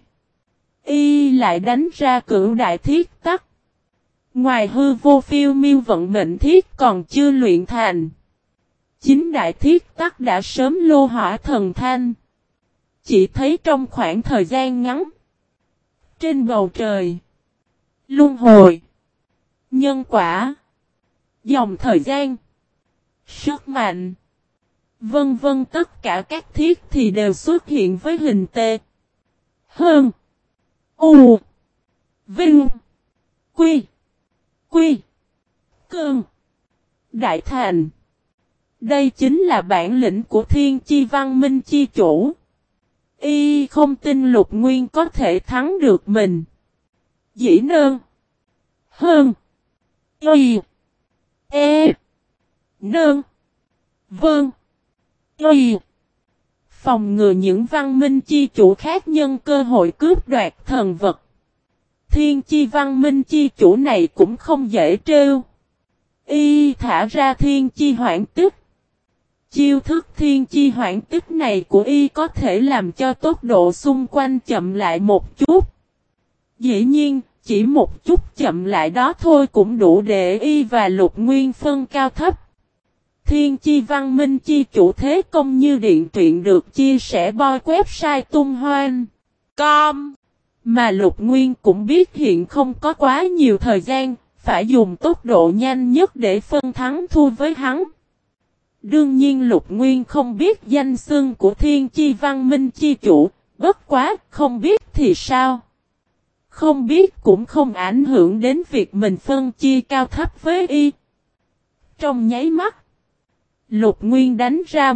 y lại đánh ra cửu đại thiết tắc. Ngoài hư vô phiêu miêu vận mệnh thiết còn chưa luyện thành. 9 đại thiết tắc đã sớm lô hỏa thần thanh. Chỉ thấy trong khoảng thời gian ngắn, trên bầu trời, luân hồi, nhân quả, dòng thời gian, sức mạnh, vân vân, tất cả các thiết thì đều xuất hiện với hình tê, hơn, U. Vinh. Quy. Quy. Cơn. Đại thành. Đây chính là bản lĩnh của Thiên Chi Văn Minh Chi Chủ. Y không tin Lục Nguyên có thể thắng được mình. Dĩ nơn. Hơn. Y. E. Nơn. Vâng. Y. Phòng ngừa những văn minh chi chủ khác nhân cơ hội cướp đoạt thần vật. Thiên Chi Văn Minh Chi Chủ này cũng không dễ trêu. Y thả ra Thiên Chi Hoãn Tích. Chiêu thức Thiên Chi Hoãn Tích này của Y có thể làm cho tốc độ xung quanh chậm lại một chút. Dĩ nhiên, chỉ một chút chậm lại đó thôi cũng đủ để Y và Lục Nguyên phân cao thấp. Thiên Chi Văn Minh Chi Chủ thế công như điện truyện được chia sẻ boy website tung hoan. Com. Mà Lục Nguyên cũng biết hiện không có quá nhiều thời gian, phải dùng tốc độ nhanh nhất để phân thắng thua với hắn. Đương nhiên Lục Nguyên không biết danh xưng của Thiên Chi Văn Minh Chi Chủ, bất quá không biết thì sao. Không biết cũng không ảnh hưởng đến việc mình phân chia cao thấp với Y. Trong nháy mắt, Lục Nguyên đánh ra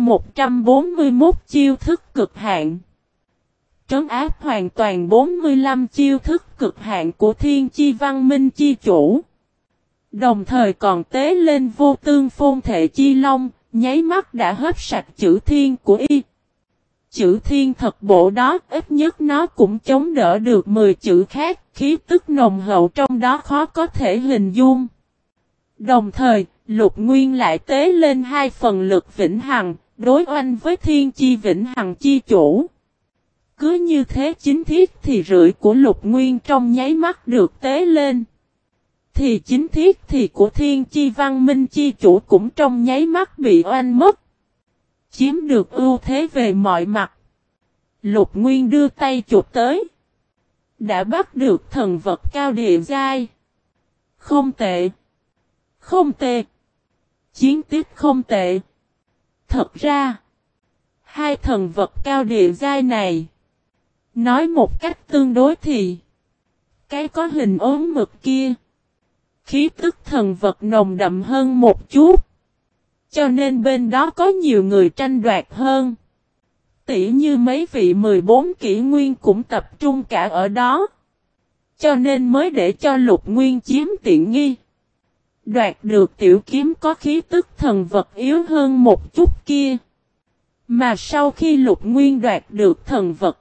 141 chiêu thức cực hạn. Trấn áp hoàn toàn 45 chiêu thức cực hạn của Thiên Chi Văn Minh Chi Chủ. Đồng thời còn tế lên vô tương phôn thể chi long, nháy mắt đã hấp sạch chữ thiên của Y. Chữ thiên thật bộ đó, ít nhất nó cũng chống đỡ được 10 chữ khác, khí tức nồng hậu trong đó khó có thể hình dung. Đồng thời, Lục Nguyên lại tế lên 2 phần lực vĩnh hằng, đối oanh với Thiên Chi Vĩnh Hằng Chi Chủ. Cứ như thế chính thiết thì rưỡi của Lục Nguyên trong nháy mắt được tế lên. Thì chính thiết thì của Thiên Chi Văn Minh Chi Chủ cũng trong nháy mắt bị oanh mất. Chiếm được ưu thế về mọi mặt. Lục Nguyên đưa tay chụp tới. Đã bắt được thần vật cao địa giai. Không tệ. Không tệ. Chiến tích không tệ. Thật ra, 2 thần vật cao địa giai này, nói một cách tương đối thì, cái có hình ốm mực kia, khí tức thần vật nồng đậm hơn một chút. Cho nên bên đó có nhiều người tranh đoạt hơn. Tỉ như mấy vị 14 kỷ nguyên cũng tập trung cả ở đó. Cho nên mới để cho Lục Nguyên chiếm tiện nghi. Đoạt được tiểu kiếm có khí tức thần vật yếu hơn một chút kia. Mà sau khi Lục Nguyên đoạt được thần vật,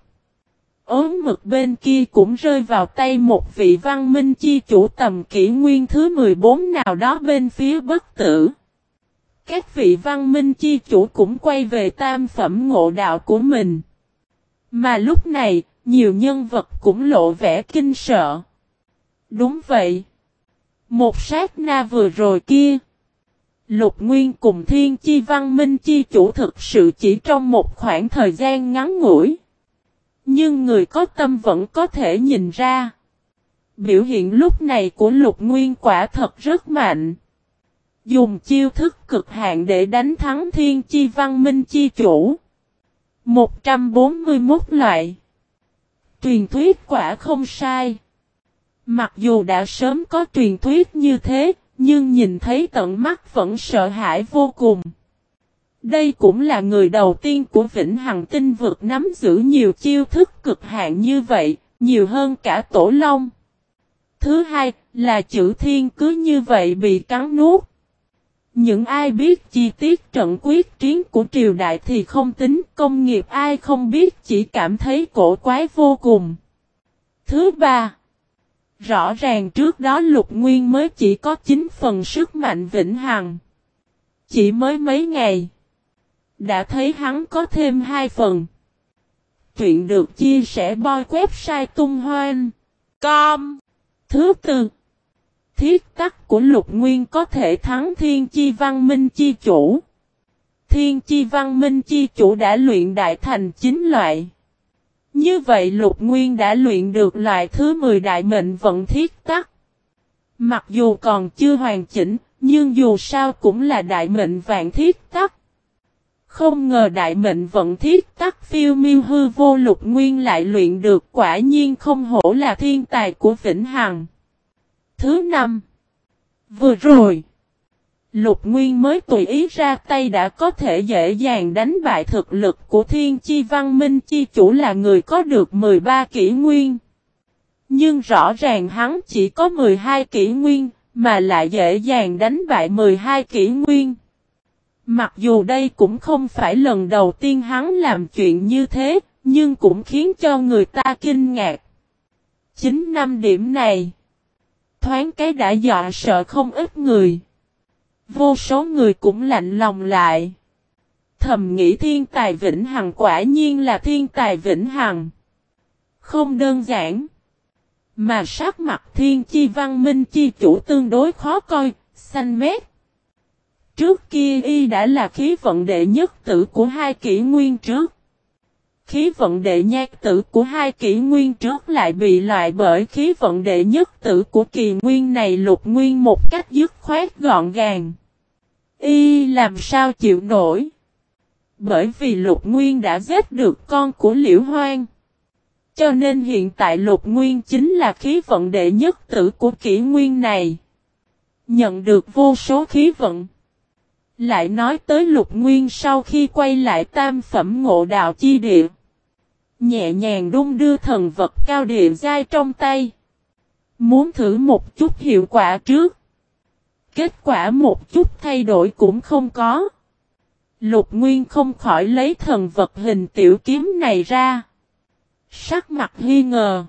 ốm mực bên kia cũng rơi vào tay một vị văn minh chi chủ tầm kỷ nguyên thứ 14 nào đó bên phía bất tử. Các vị văn minh chi chủ cũng quay về tam phẩm ngộ đạo của mình. Mà lúc này, nhiều nhân vật cũng lộ vẻ kinh sợ. Đúng vậy. Một sát na vừa rồi kia, Lục Nguyên cùng Thiên Chi Văn Minh Chi Chủ thực sự chỉ trong một khoảng thời gian ngắn ngủi. Nhưng người có tâm vẫn có thể nhìn ra. Biểu hiện lúc này của Lục Nguyên quả thật rất mạnh. Dùng chiêu thức cực hạn để đánh thắng Thiên Chi Văn Minh Chi Chủ. 141 loại. Truyền thuyết quả không sai. Mặc dù đã sớm có truyền thuyết như thế, nhưng nhìn thấy tận mắt vẫn sợ hãi vô cùng. Đây cũng là người đầu tiên của Vĩnh Hằng Tinh Vực nắm giữ nhiều chiêu thức cực hạn như vậy, nhiều hơn cả Tổ Long. Thứ hai là chữ thiên cứ như vậy bị cắn nuốt. Những ai biết chi tiết trận quyết chiến của triều đại thì không tính, công nghiệp ai không biết chỉ cảm thấy cổ quái vô cùng. Thứ ba, rõ ràng trước đó Lục Nguyên mới chỉ có 9 phần sức mạnh vĩnh hằng. Chỉ mới mấy ngày, đã thấy hắn có thêm 2 phần. Truyện được chia sẻ boy website tung hoan. Com. Thứ tư, thiết tắc của Lục Nguyên có thể thắng Thiên Chi Văn Minh Chi Chủ. Thiên Chi Văn Minh Chi Chủ đã luyện đại thành 9 loại. Như vậy Lục Nguyên đã luyện được loại thứ 10 đại mệnh vận thiết tắc. Mặc dù còn chưa hoàn chỉnh, nhưng dù sao cũng là đại mệnh vạn thiết tắc. Không ngờ đại mệnh vận thiết tắc phiêu miêu hư vô Lục Nguyên lại luyện được, quả nhiên không hổ là thiên tài của Vĩnh Hằng. Thứ 5. Vừa rồi, Lục Nguyên mới tùy ý ra tay đã có thể dễ dàng đánh bại thực lực của Thiên Chi Văn Minh Chi Chủ là người có được 13 kỷ nguyên. Nhưng rõ ràng hắn chỉ có 12 kỷ nguyên, mà lại dễ dàng đánh bại 12 kỷ nguyên. Mặc dù đây cũng không phải lần đầu tiên hắn làm chuyện như thế, nhưng cũng khiến cho người ta kinh ngạc. Chính 5 điểm này, thoáng cái đã dọa sợ không ít người. Vô số người cũng lạnh lòng lại. Thầm nghĩ thiên tài Vĩnh Hằng quả nhiên là thiên tài Vĩnh Hằng. Không đơn giản. Mà sắc mặt Thiên Chi Văn Minh Chi Chủ tương đối khó coi, xanh mét. Trước kia y đã là khí vận đệ nhất tử của 2 kỷ nguyên trước. Khí vận đệ nhát tử của 2 kỷ nguyên trước lại bị loại bởi khí vận đệ nhất tử của kỳ nguyên này Lục Nguyên một cách dứt khoát gọn gàng. Y làm sao chịu nổi? Bởi vì Lục Nguyên đã giết được con của Liễu Hoang. Cho nên hiện tại Lục Nguyên chính là khí vận đệ nhất tử của kỷ nguyên này. Nhận được vô số khí vận. Lại nói tới Lục Nguyên sau khi quay lại tam phẩm ngộ đạo chi địa. Nhẹ nhàng đung đưa thần vật cao địa giai trong tay. Muốn thử một chút hiệu quả trước. Kết quả một chút thay đổi cũng không có. Lục Nguyên không khỏi lấy thần vật hình tiểu kiếm này ra. Sắc mặt nghi ngờ.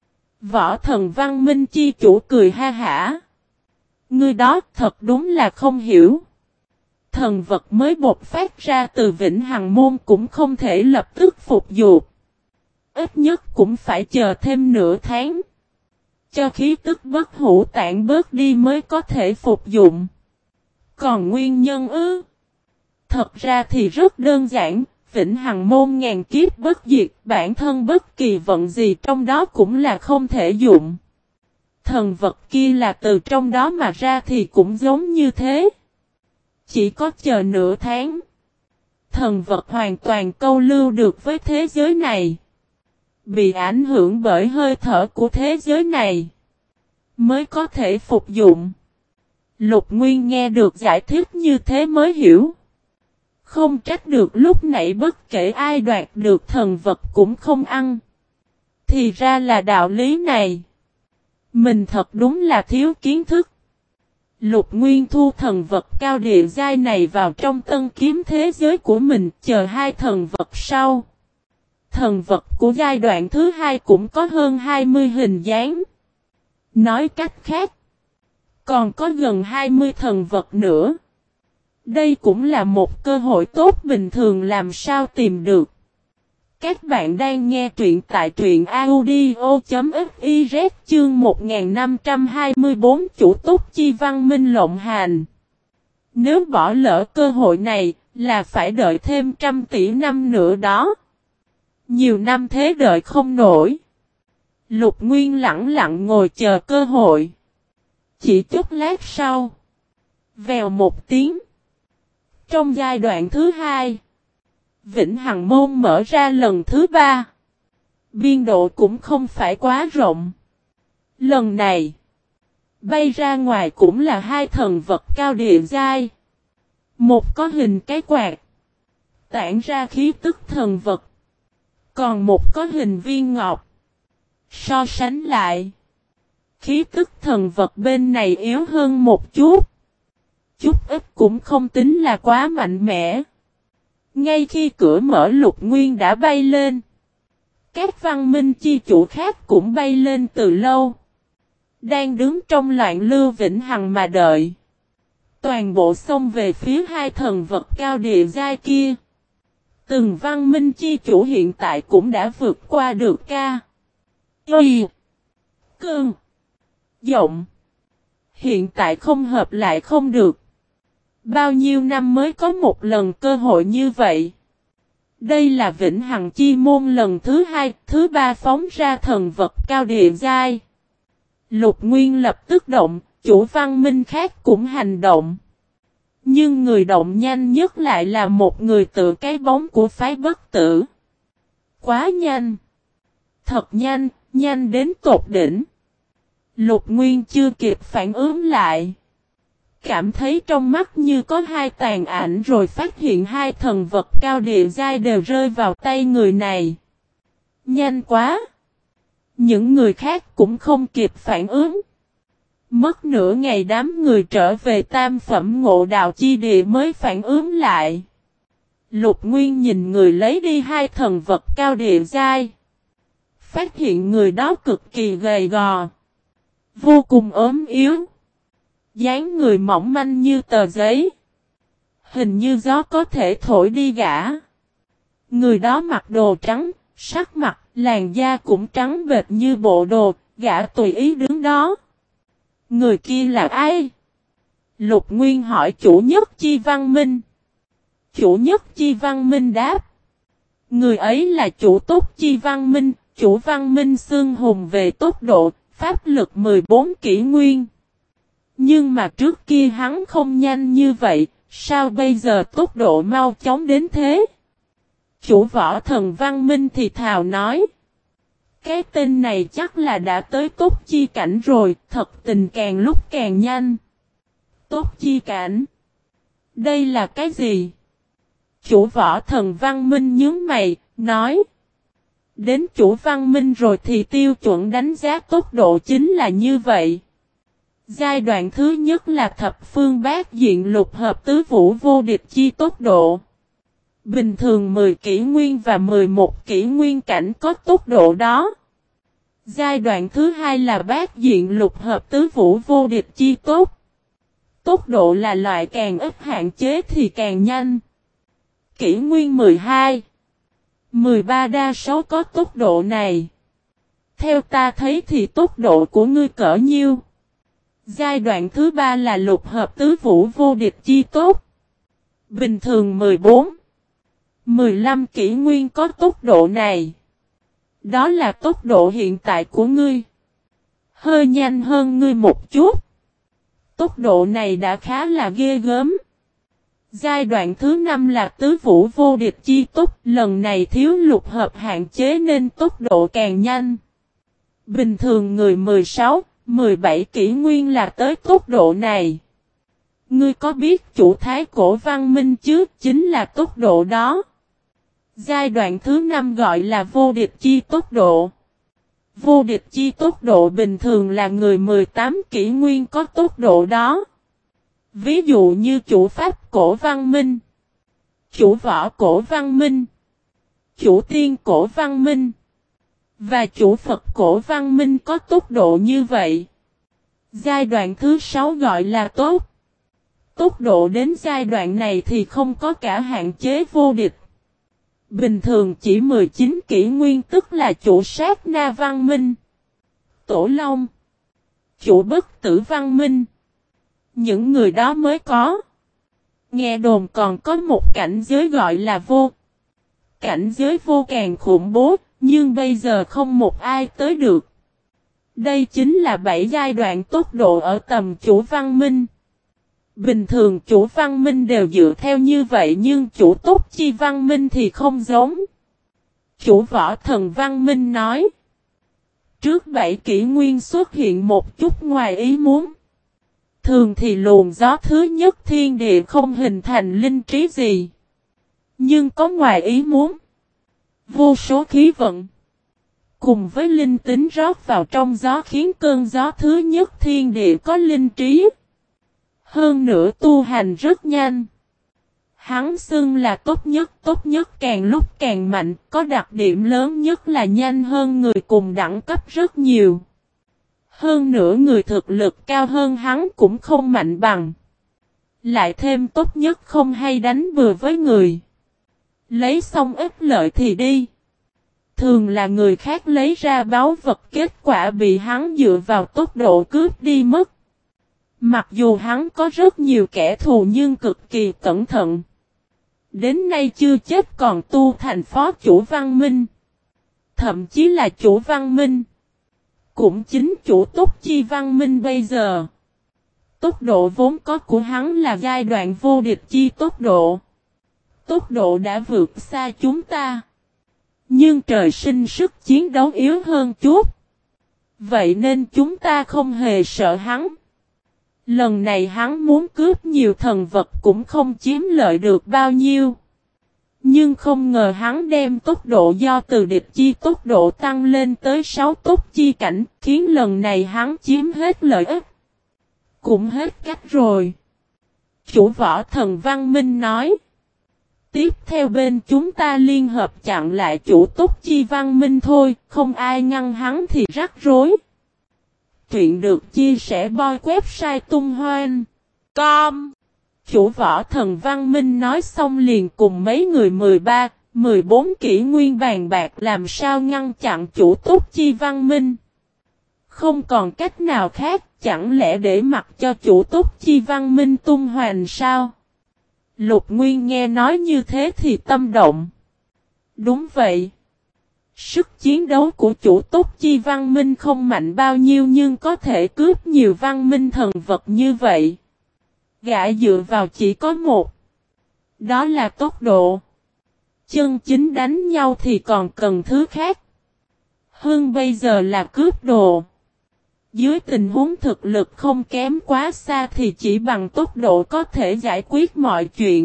Võ Thần Văn Minh Chi Chủ cười ha hả. Ngươi đó thật đúng là không hiểu. Thần vật mới bộc phát ra từ Vĩnh Hằng Môn cũng không thể lập tức phục dụng. Ít nhất cũng phải chờ thêm nửa tháng. Cho khí tức bất hủ tản bớt đi mới có thể phục dụng. Còn nguyên nhân ư? Thật ra thì rất đơn giản. Vĩnh Hằng Môn ngàn kiếp bất diệt, bản thân bất kỳ vận gì trong đó cũng là không thể dụng. Thần vật kia là từ trong đó mà ra thì cũng giống như thế. Chỉ có chờ nửa tháng. Thần vật hoàn toàn câu lưu được với thế giới này. Bị ảnh hưởng bởi hơi thở của thế giới này. Mới có thể phục dụng. Lục Nguyên nghe được giải thích như thế mới hiểu. Không trách được lúc nãy bất kể ai đoạt được thần vật cũng không ăn. Thì ra là đạo lý này. Mình thật đúng là thiếu kiến thức. Lục Nguyên thu thần vật cao địa giai này vào trong tân kiếm thế giới của mình, chờ 2 thần vật sau. Thần vật của giai đoạn thứ 2 cũng có hơn 20 hình dáng. Nói cách khác, còn có gần 20 thần vật nữa. Đây cũng là một cơ hội tốt bình thường làm sao tìm được. Các bạn đang nghe truyện tại truyện audio.fiz chương 1524 chủ túc chi văn minh lộng hành. Nếu bỏ lỡ cơ hội này là phải đợi thêm 100 tỷ năm nữa đó. Nhiều năm thế đợi không nổi. Lục Nguyên lặng lặng ngồi chờ cơ hội. Chỉ chút lát sau. Vèo một tiếng. Trong giai đoạn thứ 2. Vĩnh Hằng Môn mở ra lần thứ 3. Biên độ cũng không phải quá rộng. Lần này. Bay ra ngoài cũng là 2 thần vật cao địa giai. Một có hình cái quạt. Tản ra khí tức thần vật. Còn một có hình viên ngọc. So sánh lại. Khí tức thần vật bên này yếu hơn một chút. Chút ít cũng không tính là quá mạnh mẽ. Ngay khi cửa mở Lục Nguyên đã bay lên. Các văn minh chi chủ khác cũng bay lên từ lâu. Đang đứng trong loạn lưu Vĩnh Hằng mà đợi. Toàn bộ xông về phía 2 thần vật cao địa giai kia. Từng văn minh chi chủ hiện tại cũng đã vượt qua được ca. Y. Cơn. Giọng. Hiện tại không hợp lại không được. Bao nhiêu năm mới có một lần cơ hội như vậy. Đây là Vĩnh Hằng Chi Môn lần thứ 2, thứ 3 phóng ra thần vật cao địa giai. Lục Nguyên lập tức động, chủ văn minh khác cũng hành động. Nhưng người động nhanh nhất lại là một người tự cái bóng của phái Bất Tử. Quá nhanh. Thật nhanh, nhanh đến tột đỉnh. Lục Nguyên chưa kịp phản ứng lại. Cảm thấy trong mắt như có hai tàn ảnh rồi phát hiện hai thần vật cao địa giai đều rơi vào tay người này. Nhanh quá. Những người khác cũng không kịp phản ứng. Mất nửa ngày đám người trở về tam phẩm ngộ đạo chi địa mới phản ứng lại. Lục Nguyên nhìn người lấy đi hai thần vật cao địa giai. Phát hiện người đó cực kỳ gầy gò. Vô cùng ốm yếu. Dáng người mỏng manh như tờ giấy. Hình như gió có thể thổi đi gã. Người đó mặc đồ trắng, sắc mặt, làn da cũng trắng bệch như bộ đồ, gã tùy ý đứng đó. Người kia là ai? Lục Nguyên hỏi chủ nhất Chi Văn Minh. Chủ nhất Chi Văn Minh đáp. Người ấy là chủ tốt Chi Văn Minh, chủ Văn Minh xương hùng về tốc độ, pháp lực 14 kỷ nguyên. Nhưng mà trước kia hắn không nhanh như vậy, sao bây giờ tốc độ mau chóng đến thế? Chủ võ thần Văn Minh thì thào nói. Cái tên này chắc là đã tới tốt chi cảnh rồi, thật tình càng lúc càng nhanh. Tốt chi cảnh? Đây là cái gì? Chủ võ thần Văn Minh nhướng mày, nói. Đến chủ Văn Minh rồi thì tiêu chuẩn đánh giá tốc độ chính là như vậy. Giai đoạn thứ nhất là thập phương bát diện lục hợp tứ vũ vô địch chi tốc độ. Bình thường 10 kỷ nguyên và 11 kỷ nguyên cảnh có tốc độ đó. Giai đoạn thứ hai là bát diện lục hợp tứ vũ vô địch chi tốt. Tốc độ là loại càng ít hạn chế thì càng nhanh. Kỷ nguyên 12, 13 đa số có tốc độ này. Theo ta thấy thì tốc độ của ngươi cỡ nhiêu? Giai đoạn thứ ba là lục hợp tứ vũ vô địch chi tốt. Bình thường 14, 15 kỷ nguyên có tốc độ này. Đó là tốc độ hiện tại của ngươi. Hơi nhanh hơn ngươi một chút. Tốc độ này đã khá là ghê gớm. Giai đoạn thứ 5 là tứ vũ vô địch chi tốc. Lần này thiếu lục hợp hạn chế nên tốc độ càng nhanh. Bình thường người 16, 17 kỷ nguyên là tới tốc độ này. Ngươi có biết chủ thái cổ văn minh chứ? Chính là tốc độ đó. Giai đoạn thứ 5 gọi là vô địch chi tốc độ. Vô địch chi tốc độ bình thường là người 18 kỷ nguyên có tốc độ đó. Ví dụ như chủ pháp cổ văn minh, chủ võ cổ văn minh, chủ tiên cổ văn minh và chủ Phật cổ văn minh có tốc độ như vậy. Giai đoạn thứ 6 gọi là tốt. Tốc độ đến giai đoạn này thì không có cả hạn chế vô địch. Bình thường chỉ 19 kỷ nguyên tức là chủ sát na văn minh, tổ long, chủ bất tử văn minh. Những người đó mới có. Nghe đồn còn có một cảnh giới gọi là vô. Cảnh giới vô càng khủng bố, nhưng bây giờ không một ai tới được. Đây chính là 7 giai đoạn tốc độ ở tầm chủ văn minh. Bình thường chủ văn minh đều dựa theo như vậy nhưng chủ tốt chi văn minh thì không giống. Chủ võ thần văn minh nói. Trước 7 kỷ nguyên xuất hiện một chút ngoài ý muốn. Thường thì luồng gió thứ nhất thiên địa không hình thành linh trí gì. Nhưng có ngoài ý muốn. Vô số khí vận. Cùng với linh tính rót vào trong gió khiến cơn gió thứ nhất thiên địa có linh trí. Hơn nữa tu hành rất nhanh. Hắn xưng là tốt nhất càng lúc càng mạnh, có đặc điểm lớn nhất là nhanh hơn người cùng đẳng cấp rất nhiều. Hơn nữa người thực lực cao hơn hắn cũng không mạnh bằng. Lại thêm tốt nhất không hay đánh bừa với người. Lấy xong ít lợi thì đi. Thường là người khác lấy ra báu vật kết quả bị hắn dựa vào tốc độ cướp đi mất. Mặc dù hắn có rất nhiều kẻ thù nhưng cực kỳ cẩn thận. Đến nay chưa chết còn tu thành phó chủ văn minh. Thậm chí là chủ văn minh. Cũng chính chủ túc chi văn minh bây giờ. Tốc độ vốn có của hắn là giai đoạn vô địch chi tốc độ. Tốc độ đã vượt xa chúng ta. Nhưng trời sinh sức chiến đấu yếu hơn chút. Vậy nên chúng ta không hề sợ hắn. Lần này hắn muốn cướp nhiều thần vật cũng không chiếm lợi được bao nhiêu. Nhưng không ngờ hắn đem tốc độ do từ địch chi tốc độ tăng lên tới 6 tốc chi cảnh, khiến lần này hắn chiếm hết lợi ích. Cũng hết cách rồi. Chủ võ thần Văn Minh nói. Tiếp theo bên chúng ta liên hợp chặn lại chủ tốc chi Văn Minh thôi, không ai ngăn hắn thì rắc rối. Truyện được chia sẻ boy website tung hoan com. Chủ võ thần Văn Minh nói xong liền cùng mấy người 13, 14 kỷ nguyên bàn bạc làm sao ngăn chặn chủ tốc chi Văn Minh. Không còn cách nào khác, chẳng lẽ để mặc cho chủ tốc chi Văn Minh tung hoành sao? Lục Nguyên nghe nói như thế thì tâm động. Đúng vậy. Sức chiến đấu của chủ tốc chi Văn Minh không mạnh bao nhiêu nhưng có thể cướp nhiều văn minh thần vật như vậy. Gã dựa vào chỉ có một. Đó là tốc độ. Chân chính đánh nhau thì còn cần thứ khác. Hơn bây giờ là cướp đồ. Dưới tình huống thực lực không kém quá xa thì chỉ bằng tốc độ có thể giải quyết mọi chuyện.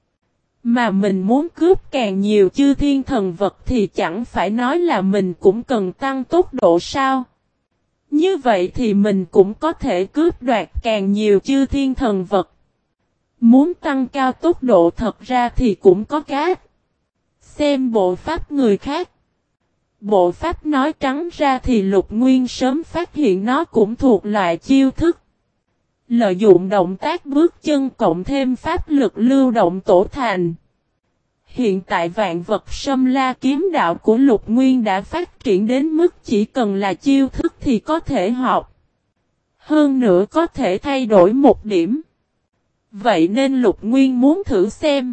Mà mình muốn cướp càng nhiều chư thiên thần vật thì chẳng phải nói là mình cũng cần tăng tốc độ sao? Như vậy thì mình cũng có thể cướp đoạt càng nhiều chư thiên thần vật. Muốn tăng cao tốc độ thật ra thì cũng có cách. Xem bộ pháp người khác. Bộ pháp nói trắng ra thì Lục Nguyên sớm phát hiện nó cũng thuộc loại chiêu thức. Lợi dụng động tác bước chân cộng thêm pháp lực lưu động tổ thành. Hiện tại vạn vật Sâm La kiếm đạo của Lục Nguyên đã phát triển đến mức chỉ cần là chiêu thức thì có thể học. Hơn nữa có thể thay đổi một điểm. Vậy nên Lục Nguyên muốn thử xem.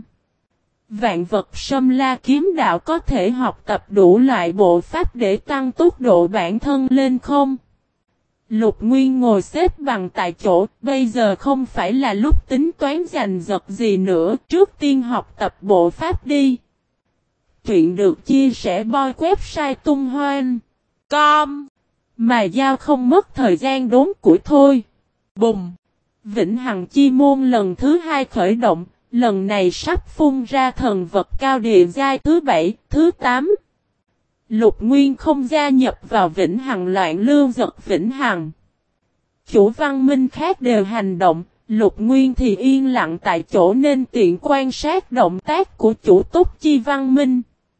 Vạn vật Sâm La kiếm đạo có thể học tập đủ loại bộ pháp để tăng tốc độ bản thân lên không? Lục Nguyên ngồi xếp bằng tại chỗ, bây giờ không phải là lúc tính toán giành giật gì nữa, trước tiên học tập bộ pháp đi. Truyện được chia sẻ boy website tung hoan com. Mà giao không mất thời gian đốn củi thôi. Bùng! Vĩnh Hằng Chi Môn lần thứ 2 khởi động, lần này sắp phun ra thần vật cao địa giai thứ 7, thứ 8. Lục Nguyên không gia nhập vào Vĩnh Hằng loạn lưu giật Vĩnh Hằng. Chủ văn minh khác đều hành động, Lục Nguyên thì yên lặng tại chỗ nên tiện quan sát động tác của chủ túc chi văn minh.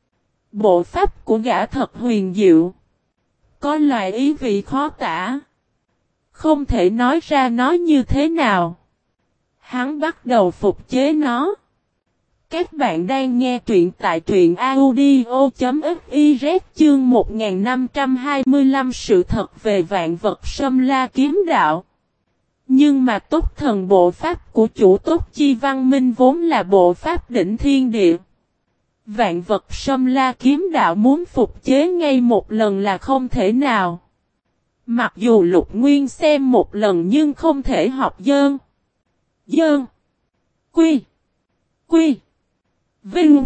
Bộ pháp của gã thật huyền diệu. Có loại ý vị khó tả. Không thể nói ra nó như thế nào. Hắn bắt đầu phục chế nó. Các bạn đang nghe truyện tại truyện audio.fiz chương 1525 sự thật về vạn vật Sâm La kiếm đạo. Nhưng mà túc thần bộ pháp của chủ túc chi văn minh vốn là bộ pháp đỉnh thiên địa. Vạn vật Sâm La kiếm đạo muốn phục chế ngay một lần là không thể nào. Mặc dù Lục Nguyên xem một lần nhưng không thể học dơn. Dơn. Quy. Quy. Vinh.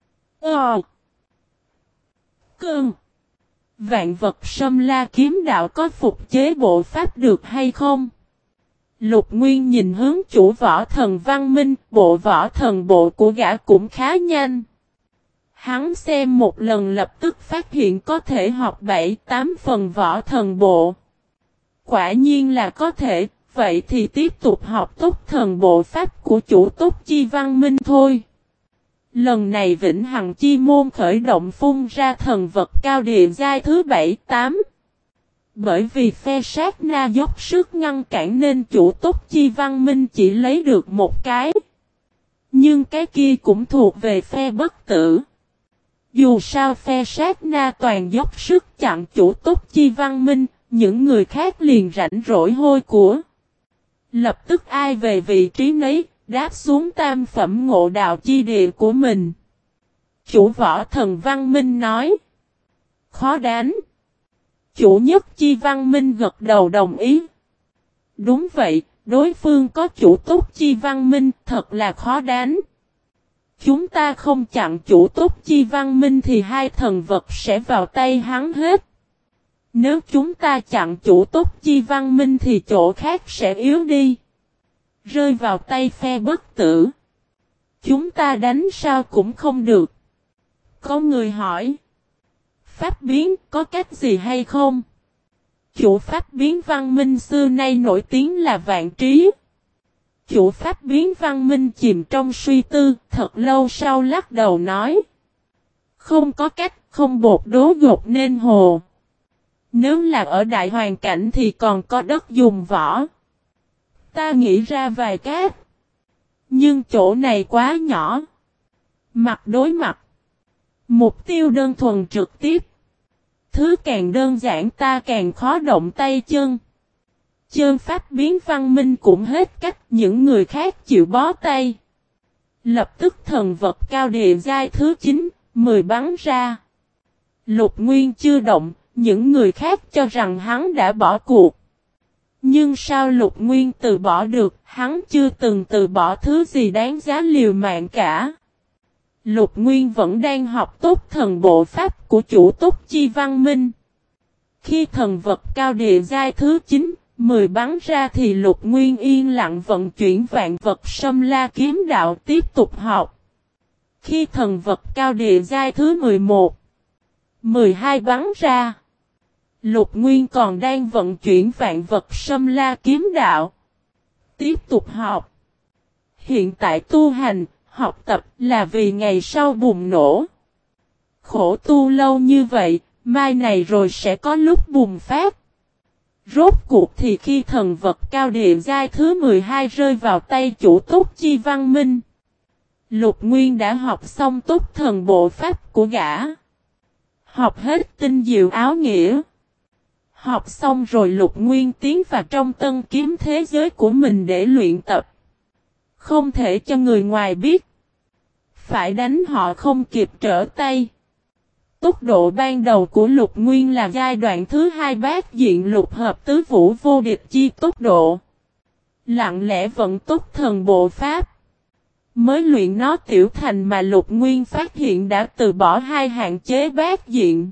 Cơn. Vạn vật Sâm La kiếm đạo có phục chế bộ pháp được hay không? Lục Nguyên nhìn hướng chủ võ thần Văn Minh, bộ võ thần bộ của gã cũng khá nhanh. Hắn xem một lần lập tức phát hiện có thể học 7-8 phần võ thần bộ. Quả nhiên là có thể, vậy thì tiếp tục học túc thần bộ pháp của chủ túc chi Văn Minh thôi. Lần này Vĩnh Hằng Chi Môn khởi động phun ra thần vật cao địa giai thứ 7-8. Bởi vì phe sát na dốc sức ngăn cản nên chủ túc chi Văn Minh chỉ lấy được một cái. Nhưng cái kia cũng thuộc về phe bất tử. Dù sao phe sát na toàn dốc sức chặn chủ túc chi Văn Minh, những người khác liền rảnh rỗi hôi của. Lập tức ai về vị trí nấy, đáp xuống tam phẩm ngộ đạo chi địa của mình. Chủ võ thần Văn Minh nói. Khó đánh. Chủ nhất chi Văn Minh gật đầu đồng ý. Đúng vậy, đối phương có chủ túc chi văn minh, thật là khó đánh. Chúng ta không chặn chủ túc chi văn minh thì hai thần vật sẽ vào tay hắn hết. Nếu chúng ta chặn chủ túc chi văn minh thì chỗ khác sẽ yếu đi. Rơi vào tay phe bất tử. Chúng ta đánh sao cũng không được. Có người hỏi. Pháp biến có cách gì hay không? Chủ pháp biến văn minh xưa nay nổi tiếng là vạn trí. Chủ pháp biến văn minh chìm trong suy tư, thật lâu sau lắc đầu nói. Không có cách, không bột đố gột nên hồ. Nếu là ở đại hoàn cảnh thì còn có đất dùng võ. Ta nghĩ ra vài cách. Nhưng chỗ này quá nhỏ. Mặt đối mặt. Mục tiêu đơn thuần trực tiếp. Thứ càng đơn giản ta càng khó động tay chân. Chơn pháp biến văn minh cũng hết cách, những người khác chịu bó tay. Lập tức thần vật cao địa giai thứ 9, 10 bắn ra. Lục Nguyên chưa động, những người khác cho rằng hắn đã bỏ cuộc. Nhưng sao Lục Nguyên từ bỏ được, hắn chưa từng từ bỏ thứ gì đáng giá liều mạng cả. Lục Nguyên vẫn đang học tốt thần bộ pháp của chủ túc chi văn minh. Khi thần vật cao địa giai thứ 9, 10 bắn ra thì Lục Nguyên yên lặng vận chuyển vạn vật Sâm La kiếm đạo tiếp tục học. Khi thần vật cao địa giai thứ 11, 12 bắn ra, Lục Nguyên còn đang vận chuyển vạn vật Sâm La kiếm đạo tiếp tục học. Hiện tại tu hành, học tập là vì ngày sau bùng nổ. Khổ tu lâu như vậy, mai này rồi sẽ có lúc bùng phát. Rốt cuộc thì khi thần vật cao địa giai thứ 12 rơi vào tay chủ túc chi văn minh, Lục Nguyên đã học xong túc thần bộ pháp của gã. Học hết tinh diệu áo nghĩa. Học xong rồi Lục Nguyên tiến vào trong tân kiếm thế giới của mình để luyện tập. Không thể cho người ngoài biết. Phải đánh họ không kịp trở tay. Tốc độ ban đầu của Lục Nguyên là giai đoạn thứ 2 bát diện lục hợp tứ vũ vô địch chi tốc độ. Lặng lẽ vận tốc thần bộ pháp. Mới luyện nó tiểu thành mà Lục Nguyên phát hiện đã từ bỏ hai hạn chế bát diện.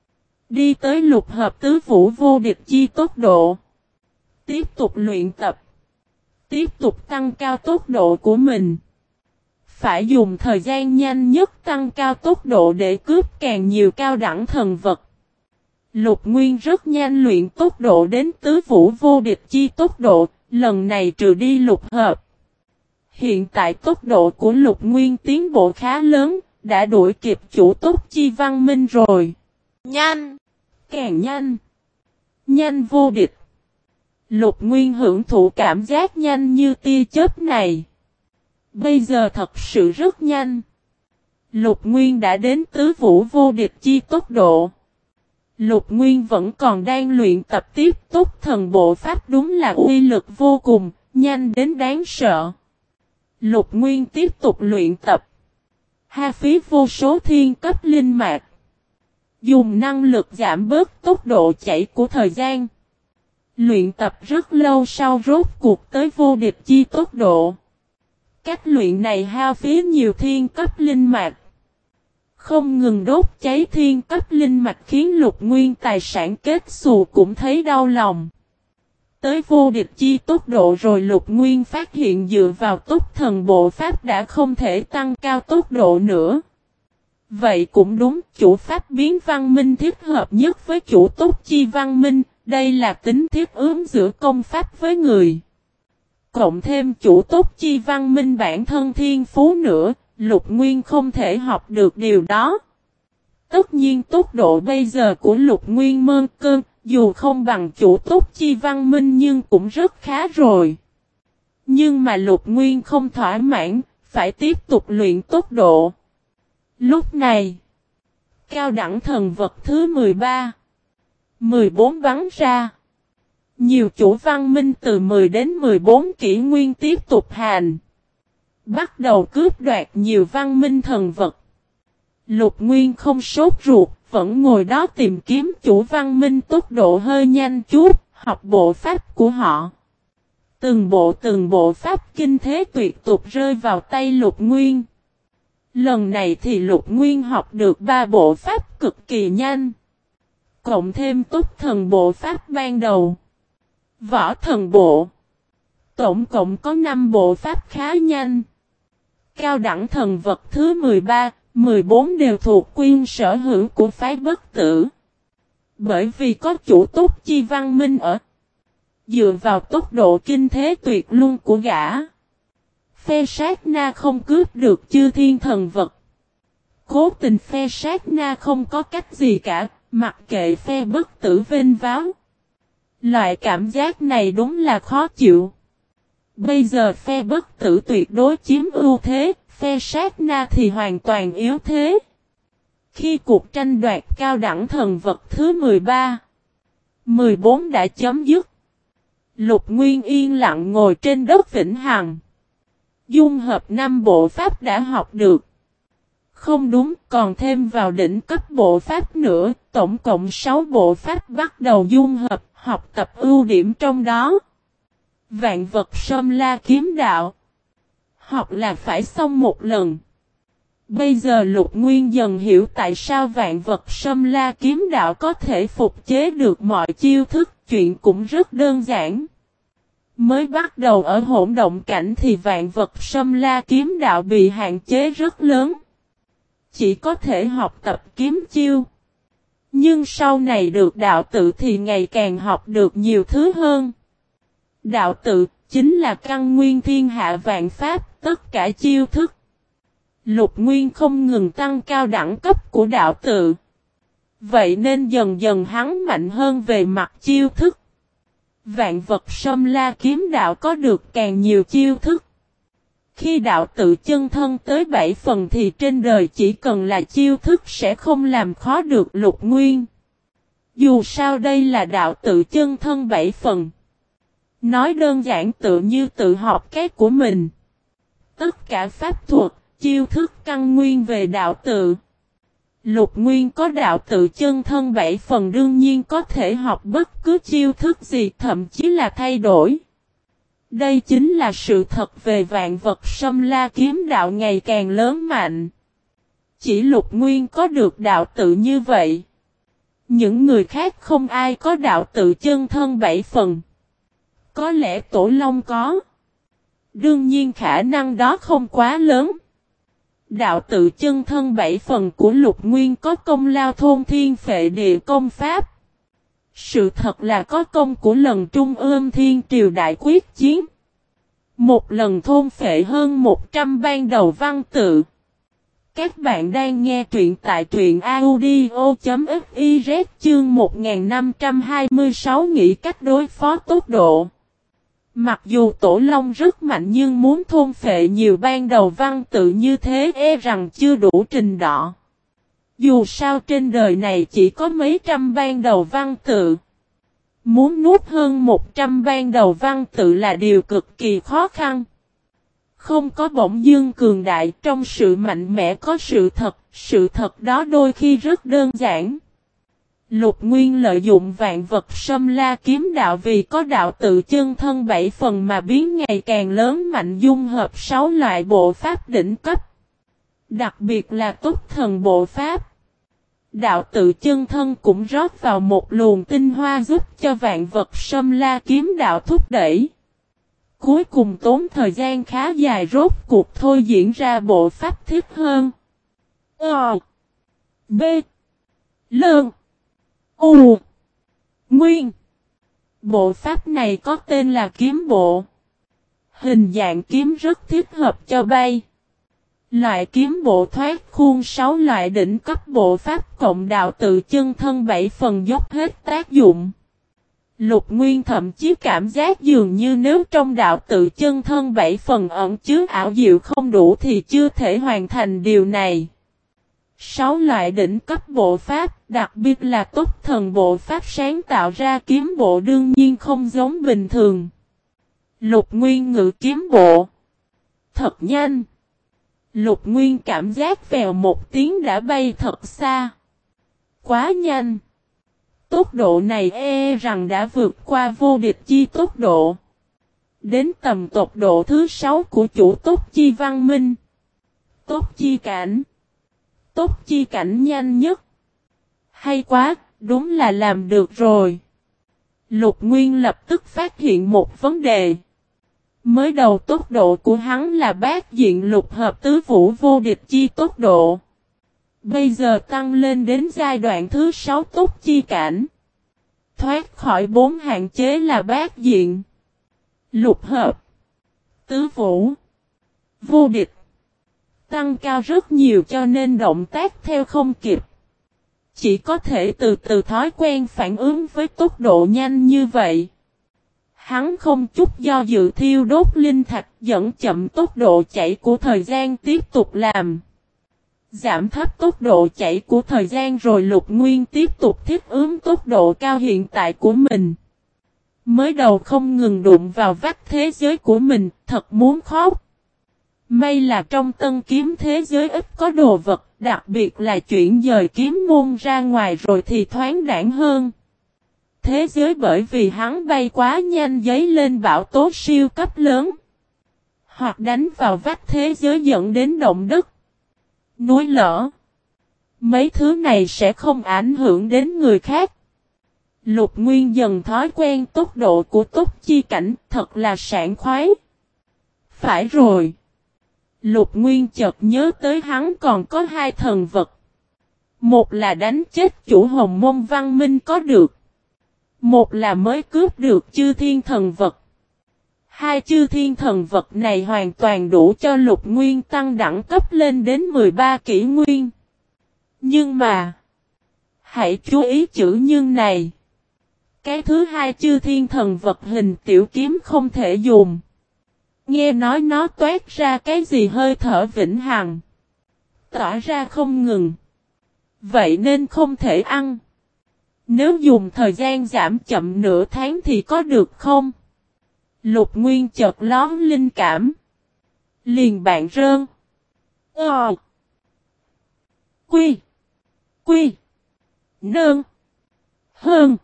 Đi tới lục hợp tứ vũ vô địch chi tốc độ. Tiếp tục luyện tập. Tiếp tục tăng cao tốc độ của mình. Phải dùng thời gian nhanh nhất tăng cao tốc độ để cướp càng nhiều cao đẳng thần vật. Lục Nguyên rất nhanh luyện tốc độ đến tứ vũ vô địch chi tốc độ, lần này trừ đi lục hợp. Hiện tại tốc độ của Lục Nguyên tiến bộ khá lớn, đã đuổi kịp chủ tốc chi văn minh rồi. Nhanh! Càng nhanh! Nhanh vô địch! Lục Nguyên hưởng thụ cảm giác nhanh như tia chớp này. Bây giờ thật sự rất nhanh. Lục Nguyên đã đến tứ vũ vô địch chi tốc độ. Lục Nguyên vẫn còn đang luyện tập tiếp túc thần bộ pháp đúng là uy lực vô cùng, nhanh đến đáng sợ. Lục Nguyên tiếp tục luyện tập. Ha phí vô số thiên cấp linh mạch. Dùng năng lực giảm bớt tốc độ chảy của thời gian. Luyện tập rất lâu sau rốt cuộc tới vô địch chi tốc độ. Cách luyện này hao phí nhiều thiên cấp linh mạch. Không ngừng đốt cháy thiên cấp linh mạch khiến Lục Nguyên tài sản kết xù cũng thấy đau lòng. Tới vô địch chi tốc độ rồi Lục Nguyên phát hiện dựa vào túc thần bộ pháp đã không thể tăng cao tốc độ nữa. Vậy cũng đúng, chủ pháp biến văn minh thích hợp nhất với chủ túc chi văn minh, đây là tính thiết ứng giữa công pháp với người. Cộng thêm chủ túc chi văn minh bản thân thiên phú nữa, Lục Nguyên không thể học được điều đó. Tất nhiên tốc độ bây giờ của Lục Nguyên mơn cơn, dù không bằng chủ túc chi văn minh nhưng cũng rất khá rồi. Nhưng mà Lục Nguyên không thỏa mãn, phải tiếp tục luyện tốc độ. Lúc này, cao đẳng thần vật thứ 13, 14 bắn ra. Nhiều chủ văn minh từ 10 đến 14 kỷ nguyên tiếp tục hành. Bắt đầu cướp đoạt nhiều văn minh thần vật. Lục Nguyên không sốt ruột, vẫn ngồi đó tìm kiếm chủ văn minh tốc độ hơi nhanh chút, học bộ pháp của họ. Từng bộ pháp kinh thế tuyệt tục rơi vào tay Lục Nguyên. Lần này thì Lục Nguyên học được 3 bộ pháp cực kỳ nhanh. Cộng thêm túc thần bộ pháp ban đầu. Võ thần bộ. Tổng cộng có 5 bộ pháp khá nhanh. Cao đẳng thần vật thứ 13, 14 đều thuộc quyền sở hữu của phái Bất Tử. Bởi vì có chủ Túc Chi Văn Minh ở. Dựa vào tốc độ kinh thế tuyệt luân của gã. Phe sát na không cướp được chư thiên thần vật. Cố tình phe sát na không có cách gì cả, mặc kệ phe Bất Tử vênh váo. Loại cảm giác này đúng là khó chịu. Bây giờ phe Bất Tử tuyệt đối chiếm ưu thế, phe sát na thì hoàn toàn yếu thế. Khi cuộc tranh đoạt cao đẳng thần vật thứ 13, 14 đã chấm dứt. Lục Nguyên yên lặng ngồi trên đất vĩnh hằng. Dung hợp 5 bộ pháp đã học được. Không đúng, còn thêm vào đỉnh cấp bộ pháp nữa, tổng cộng 6 bộ pháp bắt đầu dung hợp, học tập ưu điểm trong đó. Vạn vật Sâm La kiếm đạo. Học là phải xong một lần. Bây giờ Lục Nguyên dần hiểu tại sao vạn vật Sâm La kiếm đạo có thể phục chế được mọi chiêu thức, chuyện cũng rất đơn giản. Mới bắt đầu ở hỗn động cảnh thì vạn vật Sâm La kiếm đạo bị hạn chế rất lớn. Chỉ có thể học tập kiếm chiêu. Nhưng sau này được đạo tự thì ngày càng học được nhiều thứ hơn. Đạo tự chính là căn nguyên thiên hạ vạn pháp, tất cả chiêu thức. Lục Nguyên không ngừng tăng cao đẳng cấp của đạo tự. Vậy nên dần dần hắn mạnh hơn về mặt chiêu thức. Vạn vật Sâm La kiếm đạo có được càng nhiều chiêu thức. Khi đạo tự chân thân tới 7 phần thì trên đời chỉ cần là chiêu thức sẽ không làm khó được Lục Nguyên. Dù sao đây là đạo tự chân thân 7 phần. Nói đơn giản tự như tự học cái của mình. Tất cả pháp thuật, chiêu thức căn nguyên về đạo tự. Lục Nguyên có đạo tự chân thân 7 phần đương nhiên có thể học bất cứ chiêu thức gì thậm chí là thay đổi. Đây chính là sự thật về vạn vật Sâm La kiếm đạo ngày càng lớn mạnh. Chỉ Lục Nguyên có được đạo tự như vậy. Những người khác không ai có đạo tự chân thân 7 phần. Có lẽ Tổ Long có. Đương nhiên khả năng đó không quá lớn. Đạo tự chân thân 7 phần của Lục Nguyên có công lao thôn thiên phệ địa công pháp. Sự thật là có công của lần Trung ương Thiên Triều Đại quyết chiến. Một lần thôn phệ hơn 100 ban đầu văn tự. Các bạn đang nghe truyện tại truyện audio.fiz chương 1526 nghĩ cách đối phó tốc độ. Mặc dù Tổ Long rất mạnh nhưng muốn thôn phệ nhiều ban đầu văn tự như thế rằng chưa đủ trình độ. Dù sao trên đời này chỉ có mấy trăm ban đầu văn tự. Muốn nuốt hơn 100 ban đầu văn tự là điều cực kỳ khó khăn. Không có bỗng dưng cường đại trong sự mạnh mẽ có sự thật đó đôi khi rất đơn giản. Lục Nguyên lợi dụng vạn vật Sâm La kiếm đạo vì có đạo tự chân thân 7 phần mà biến ngày càng lớn mạnh dung hợp 6 loại bộ pháp đỉnh cấp. Đặc biệt là túc thần bộ pháp. Đạo tự chân thân cũng rót vào một luồng tinh hoa giúp cho vạn vật Sâm La kiếm đạo thúc đẩy. Cuối cùng tốn thời gian khá dài rốt cuộc thôi diễn ra bộ pháp thích hơn. B. Lơn. U. Nguyên. Bộ pháp này có tên là kiếm bộ. Hình dạng kiếm rất thích hợp cho bay. Loại kiếm bộ thoát khuôn 6 loại đỉnh cấp bộ pháp cộng đạo tự chân thân 7 phần dốc hết tác dụng. Lục Nguyên thậm chí cảm giác dường như nếu trong đạo tự chân thân 7 phần ẩn chứa ảo diệu không đủ thì chưa thể hoàn thành điều này. 6 loại đỉnh cấp bộ pháp, đặc biệt là túc thần bộ pháp sáng tạo ra kiếm bộ đương nhiên không giống bình thường. Lục Nguyên ngự kiếm bộ. Thật nhanh. Lục Nguyên cảm giác vèo một tiếng đã bay thật xa. Quá nhanh. Tốc độ này rằng đã vượt qua vô địch chi tốc độ. Đến tầm tột độ thứ 6 của chủ tốc chi văn minh. Tốc chi cảnh. Tốc chi cảnh nhanh nhất. Hay quá, đúng là làm được rồi. Lục Nguyên lập tức phát hiện một vấn đề. Mới đầu tốc độ của hắn là bát diện lục hợp tứ vũ vô địch chi tốc độ. Bây giờ tăng lên đến giai đoạn thứ 6 tốc chi cảnh. Thoát khỏi 4 hạn chế là bát diện, lục hợp, tứ vũ, vô địch. Tăng cao rất nhiều cho nên động tác theo không kịp. Chỉ có thể từ từ thói quen phản ứng với tốc độ nhanh như vậy. Hắn không chút do dự thiêu đốt linh thạch dẫn chậm tốc độ chạy của thời gian tiếp tục làm. Giảm thấp tốc độ chạy của thời gian rồi Lục Nguyên tiếp tục thích ứng tốc độ cao hiện tại của mình. Mới đầu không ngừng đụng vào vách thế giới của mình, thật muốn khóc. May là trong tân kiếm thế giới ít có đồ vật, đặc biệt là chuyển dời kiếm môn ra ngoài rồi thì thoáng đãng hơn. Thế giới bởi vì hắn bay quá nhanh dấy lên bão tố siêu cấp lớn. Hoặc đánh vào vách thế giới dẫn đến động đất, núi lở. Mấy thứ này sẽ không ảnh hưởng đến người khác. Lục Nguyên dần thói quen tốc độ của tốc chi cảnh, thật là sảng khoái. Phải rồi. Lục Nguyên chợt nhớ tới hắn còn có 2 thần vật. Một là đánh chết chủ Hồng Môn Văn Minh có được. Một là mới cướp được chư thiên thần vật. 2 chư thiên thần vật này hoàn toàn đủ cho Lục Nguyên tăng đẳng cấp lên đến 13 kỷ nguyên. Nhưng mà, hãy chú ý chữ nhưng này. Cái thứ 2 chư thiên thần vật hình tiểu kiếm không thể dùng. Nghe nói nó toát ra cái gì hơi thở vĩnh hằng. Tỏa ra không ngừng. Vậy nên không thể ăn. Nếu dùng thời gian giảm chậm nửa tháng thì có được không? Lục Nguyên chợt lón linh cảm. Liền bạn rơn. Quy. Quy. Nơn. Hơn.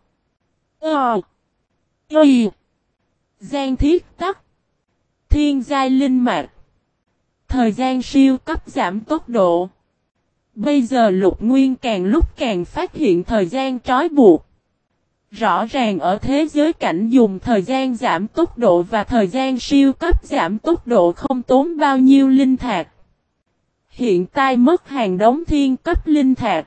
Giang thiết tắc. Thiên giai linh mạch. Thời gian siêu cấp giảm tốc độ. Bây giờ Lục Nguyên càng lúc càng phát hiện thời gian trói buộc. Rõ ràng ở thế giới cảnh dùng thời gian giảm tốc độ và thời gian siêu cấp giảm tốc độ không tốn bao nhiêu linh thạch. Hiện tại mất hàng đống thiên cấp linh thạch.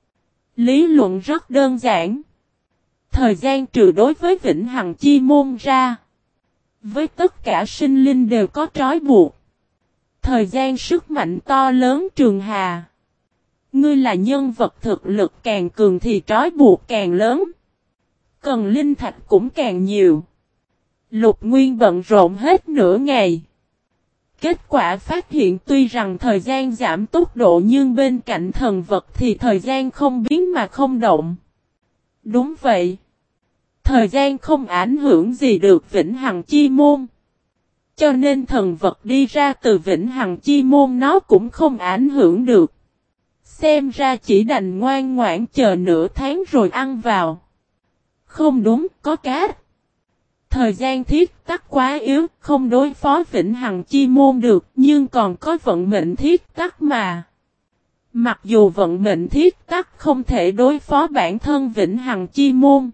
Lý luận rất đơn giản. Thời gian trừ đối với Vĩnh Hằng Chi Môn ra. Với tất cả sinh linh đều có trói buộc. Thời gian sức mạnh to lớn trường hà. Ngươi là nhân vật thực lực càng cường thì trói buộc càng lớn. Cần linh thạch cũng càng nhiều. Lục Nguyên bận rộn hết nửa ngày. Kết quả phát hiện tuy rằng thời gian giảm tốc độ nhưng bên cạnh thần vật thì thời gian không biến mà không động. Đúng vậy. Thời gian không ảnh hưởng gì được Vĩnh Hằng Chi Môn. Cho nên thần vật đi ra từ Vĩnh Hằng Chi Môn nó cũng không ảnh hưởng được. Xem ra chỉ đành ngoan ngoãn chờ nửa tháng rồi ăn vào. Không đúng, có cá. Thời gian thiết tắc quá yếu, không đối phó Vĩnh Hằng Chi Môn được, nhưng còn có vận mệnh thiết tắc mà. Mặc dù vận mệnh thiết tắc không thể đối phó bản thân Vĩnh Hằng Chi Môn.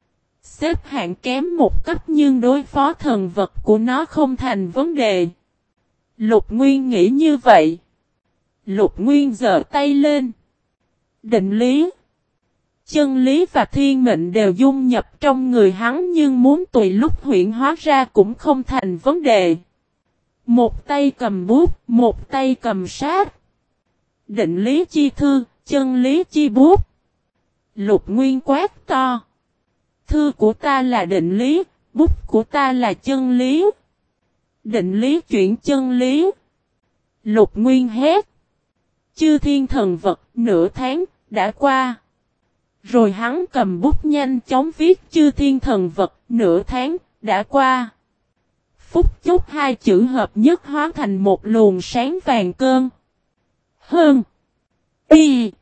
Xếp hạng kém một cấp nhưng đối phó thần vật của nó không thành vấn đề. Lục Nguyên nghĩ như vậy. Lục Nguyên giơ tay lên. Định lý, chân lý và thiên mệnh đều dung nhập trong người hắn nhưng muốn tùy lúc huyễn hóa ra cũng không thành vấn đề. Một tay cầm bút, một tay cầm sát. Định lý chi thư, chân lý chi bút. Lục Nguyên quát to. Thư của ta là định lý, bút của ta là chân lý. Định lý chuyển chân lý. Lục Nguyên hét. Chư thiên thần vật, nửa tháng, đã qua. Rồi hắn cầm bút nhanh chóng viết chư thiên thần vật, nửa tháng, đã qua. Phút chốc 2 chữ hợp nhất hóa thành một luồng sáng vàng cơn. Hơn. Y.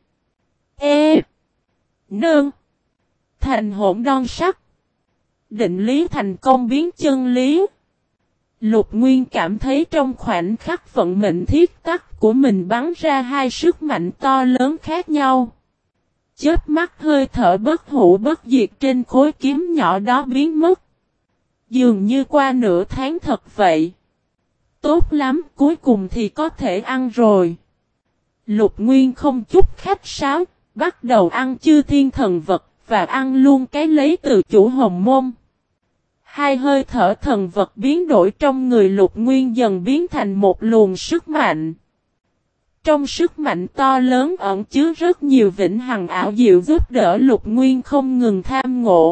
E. Nơn. Thành hỗn đon sắc. Định lý thành công biến chân lý. Lục Nguyên cảm thấy trong khoảnh khắc vận mệnh thiết tắc của mình bắn ra hai sức mạnh to lớn khác nhau. Chớp mắt hơi thở bất hủ bất diệt trên khối kiếm nhỏ đó biến mất. Dường như qua nửa tháng thật vậy. Tốt lắm, cuối cùng thì có thể ăn rồi. Lục Nguyên không chút khách sáo, bắt đầu ăn chư thiên thần vật và ăn luôn cái lấy từ chủ hồng môn. Hai hơi thở thần vật biến đổi trong người Lục Nguyên dần biến thành một luồng sức mạnh. Trong sức mạnh to lớn ẩn chứa rất nhiều vĩnh hằng ảo diệu giúp đỡ Lục Nguyên không ngừng tham ngộ.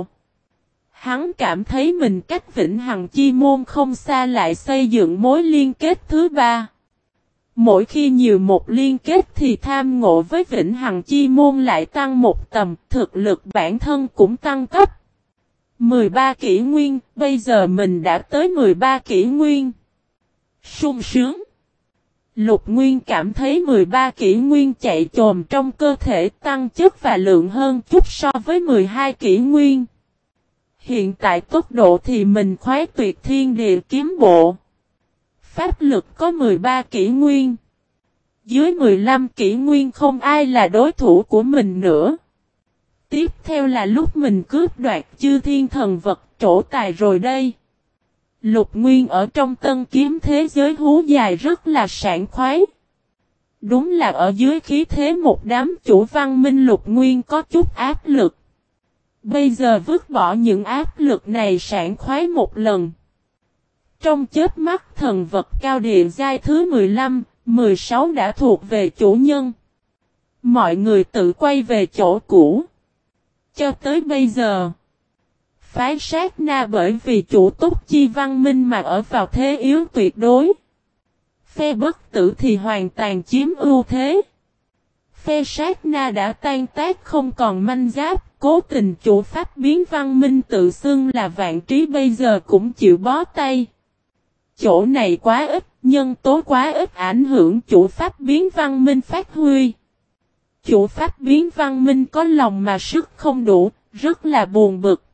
Hắn cảm thấy mình cách vĩnh hằng chi môn không xa lại xây dựng mối liên kết thứ ba. Mỗi khi nhiều một liên kết thì tham ngộ với vĩnh hằng chi môn lại tăng một tầm, thực lực bản thân cũng tăng cấp. 13 kỷ nguyên, bây giờ mình đã tới 13 kỷ nguyên. Sung sướng. Lục Nguyên cảm thấy 13 kỷ nguyên chạy trồm trong cơ thể tăng chất và lượng hơn chút so với 12 kỷ nguyên. Hiện tại tốc độ thì mình khoái tuyệt thiên địa kiếm bộ. Pháp lực có 13 kỷ nguyên. Dưới 15 kỷ nguyên không ai là đối thủ của mình nữa. Tiếp theo là lúc mình cướp đoạt chư thiên thần vật trổ tài rồi đây. Lục Nguyên ở trong tân kiếm thế giới hú dài rất là sảng khoái. Đúng là ở dưới khí thế một đám chủ văn minh Lục Nguyên có chút áp lực. Bây giờ vứt bỏ những áp lực này sảng khoái một lần. Trong chớp mắt thần vật cao địa giai thứ 15, 16 đã thuộc về chủ nhân. Mọi người tự quay về chỗ cũ. Cho tới bây giờ, phái sát na bởi vì chủ túc chi văn minh mà ở vào thế yếu tuyệt đối. Phe bất tử thì hoàn toàn chiếm ưu thế. Phe sát na đã tan tác không còn manh giáp, cố tình chủ pháp biến văn minh tự xưng là vạn trí bây giờ cũng chịu bó tay. Chỗ này quá ít, nhân tố quá ít ảnh hưởng chủ pháp biến văn minh phát huy. Chủ pháp biến văn minh có lòng mà sức không đủ, rất là buồn bực.